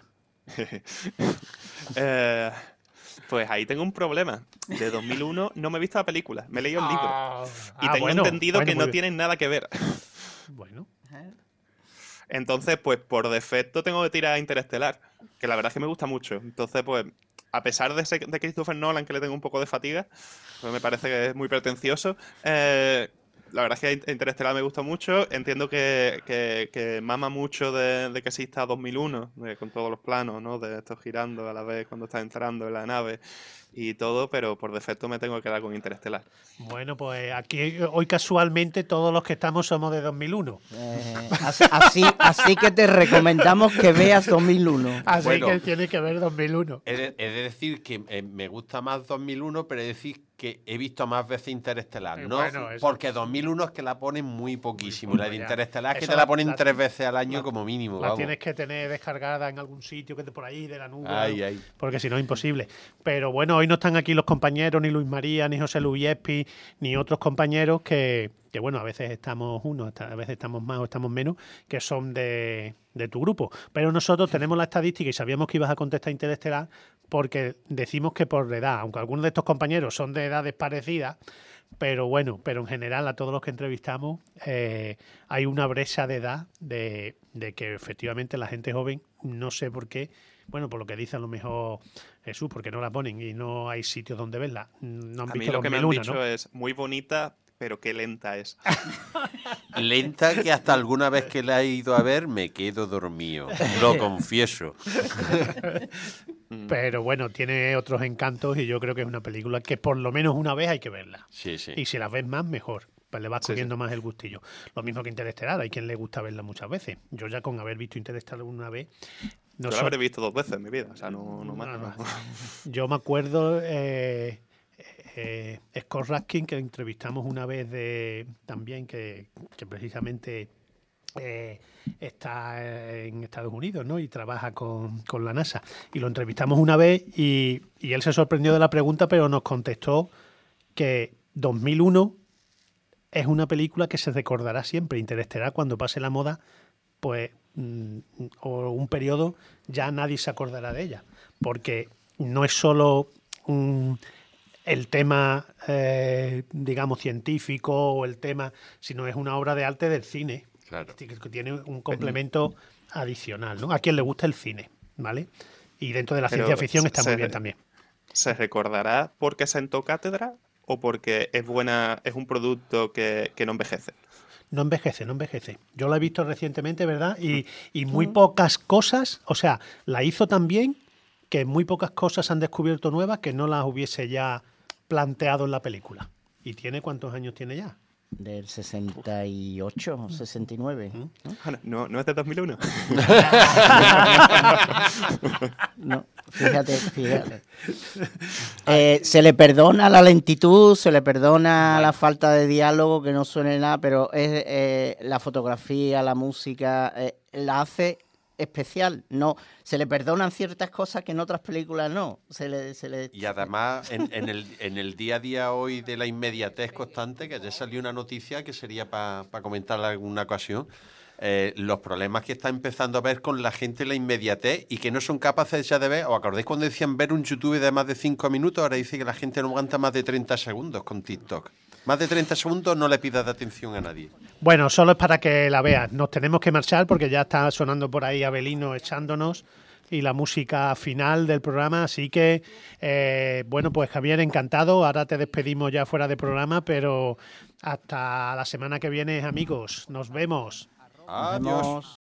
Eh, pues ahí tengo un problema. De dos mil uno no me he visto la película, me he leído el libro. Ah, Y ah, tengo bueno, entendido bueno, que muy no bien. tienen nada que ver. Bueno, Entonces, pues por defecto tengo que tirar a Interestelar, que la verdad es que me gusta mucho. Entonces, pues, a pesar de, ser, de Christopher Nolan, que le tengo un poco de fatiga, pues me parece que es muy pretencioso, eh, la verdad es que Interestelar me gusta mucho. Entiendo que, que, que mama mucho de, de que exista dos mil uno, de, con todos los planos, ¿no? De esto girando a la vez cuando estás entrando en la nave y todo, pero por defecto me tengo que quedar con Interestelar. Bueno, pues aquí hoy casualmente todos los que estamos somos de dos mil uno. Eh, así, así que te recomendamos que veas dos mil uno. Así Bueno, que tienes que ver dos mil uno. He de, he de decir que eh, me gusta más dos mil uno, pero he de decir que he visto más veces Interestelar, Eh, ¿no? bueno, eso- Porque dos mil uno es que la ponen muy poquísimo. Muy y la de poco, ya. Interestelar es que Eso te la la- ponen la- tres veces al año la- como mínimo. La vamos. tienes que tener descargada en algún sitio que esté por ahí, de la nube. Ay, ¿no? ay. Porque si no es imposible. Pero bueno, hoy no están aquí los compañeros, ni Luis María, ni José Luis Espi, ni otros compañeros que, que, bueno, a veces estamos unos, a veces estamos más o estamos menos, que son de, de tu grupo. Pero nosotros tenemos la estadística y sabíamos que ibas a contestar Interestelar porque decimos que por edad, aunque algunos de estos compañeros son de edades parecidas, pero bueno, pero en general a todos los que entrevistamos eh, hay una brecha de edad de, de que efectivamente la gente joven, no sé por qué, bueno, por lo que dice a lo mejor Jesús, porque no la ponen y no hay sitios donde verla. No han A mí visto lo que me han dos mil uno, dicho ¿no? es muy bonita, pero qué lenta es. Lenta que hasta alguna vez que la he ido a ver me quedo dormido. Lo confieso. Pero bueno, tiene otros encantos y yo creo que es una película que por lo menos una vez hay que verla. Sí, sí. Y si la ves más, mejor. Pues le vas Sí, cogiendo sí. más el gustillo. Lo mismo que Interestelar, hay quien le gusta verla muchas veces. Yo ya con haber visto Interestelar una vez... no Yo la so- habré visto dos veces en mi vida, o sea, no, no más. No, no. no. Yo me acuerdo eh, eh, Scott Raskin, que entrevistamos una vez de también, que, que precisamente eh, está en Estados Unidos, ¿no? Y trabaja con, con la NASA. Y lo entrevistamos una vez y, y él se sorprendió de la pregunta, pero nos contestó que dos mil uno es una película que se recordará siempre. Interestelar, cuando pase la moda, pues mm, o un periodo, ya nadie se acordará de ella, porque no es solo un, el tema, eh, digamos, científico o el tema, sino es una obra de arte del cine, Claro. que que tiene un complemento adicional, ¿no? A quien le gusta el cine, ¿vale? Y dentro de la Pero ciencia ficción está se- muy bien también. ¿Se recordará porque sentó cátedra o porque es buena, es un producto que, que no envejece? No envejece, no envejece. Yo la he visto recientemente, ¿verdad? Y, y muy pocas cosas, o sea, la hizo tan bien que muy pocas cosas han descubierto nuevas que no las hubiese ya planteado en la película. ¿Y tiene cuántos años tiene ya? Del sesenta y ocho o sesenta y nueve. ¿no? Ah, no, no, no es de dos mil uno. No, fíjate, fíjate. Eh, se le perdona la lentitud, se le perdona la falta de diálogo, que no suene nada, pero es eh, la fotografía, la música, eh, la hace especial. No, se le perdonan ciertas cosas que en otras películas no. Se le, se le... Y además, en, en, el, en el día a día hoy de la inmediatez constante, que ayer salió una noticia que sería para pa comentarla en alguna ocasión, eh, los problemas que está empezando a ver con la gente la inmediatez y que no son capaces ya de ver. ¿Os acordáis cuando decían ver un YouTube de más de cinco minutos? Ahora dice que la gente no aguanta más de treinta segundos con TikTok. Más de treinta segundos no le pidas de atención a nadie. Bueno, solo es para que la veas. Nos tenemos que marchar porque ya está sonando por ahí Abelino echándonos y la música final del programa. Así que, eh, bueno, pues Javier, encantado. Ahora te despedimos ya fuera de programa, pero hasta la semana que viene, amigos. Nos vemos. Nos Adiós. vemos.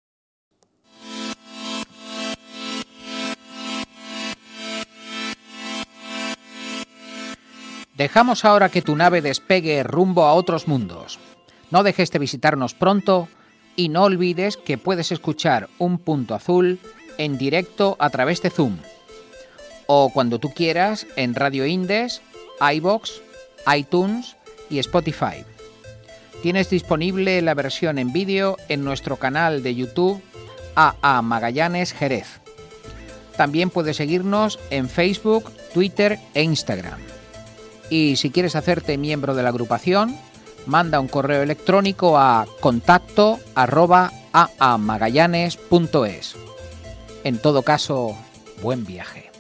Dejamos ahora que tu nave despegue rumbo a otros mundos. No dejes de visitarnos pronto y no olvides que puedes escuchar Un Punto Azul en directo a través de Zoom o cuando tú quieras en Radio Indes, iVoox, iTunes y Spotify. Tienes disponible la versión en vídeo en nuestro canal de YouTube A A Magallanes Jerez. También puedes seguirnos en Facebook, Twitter e Instagram. Y si quieres hacerte miembro de la agrupación, manda un correo electrónico a contacto arroba aamagallanes punto es. En todo caso, buen viaje.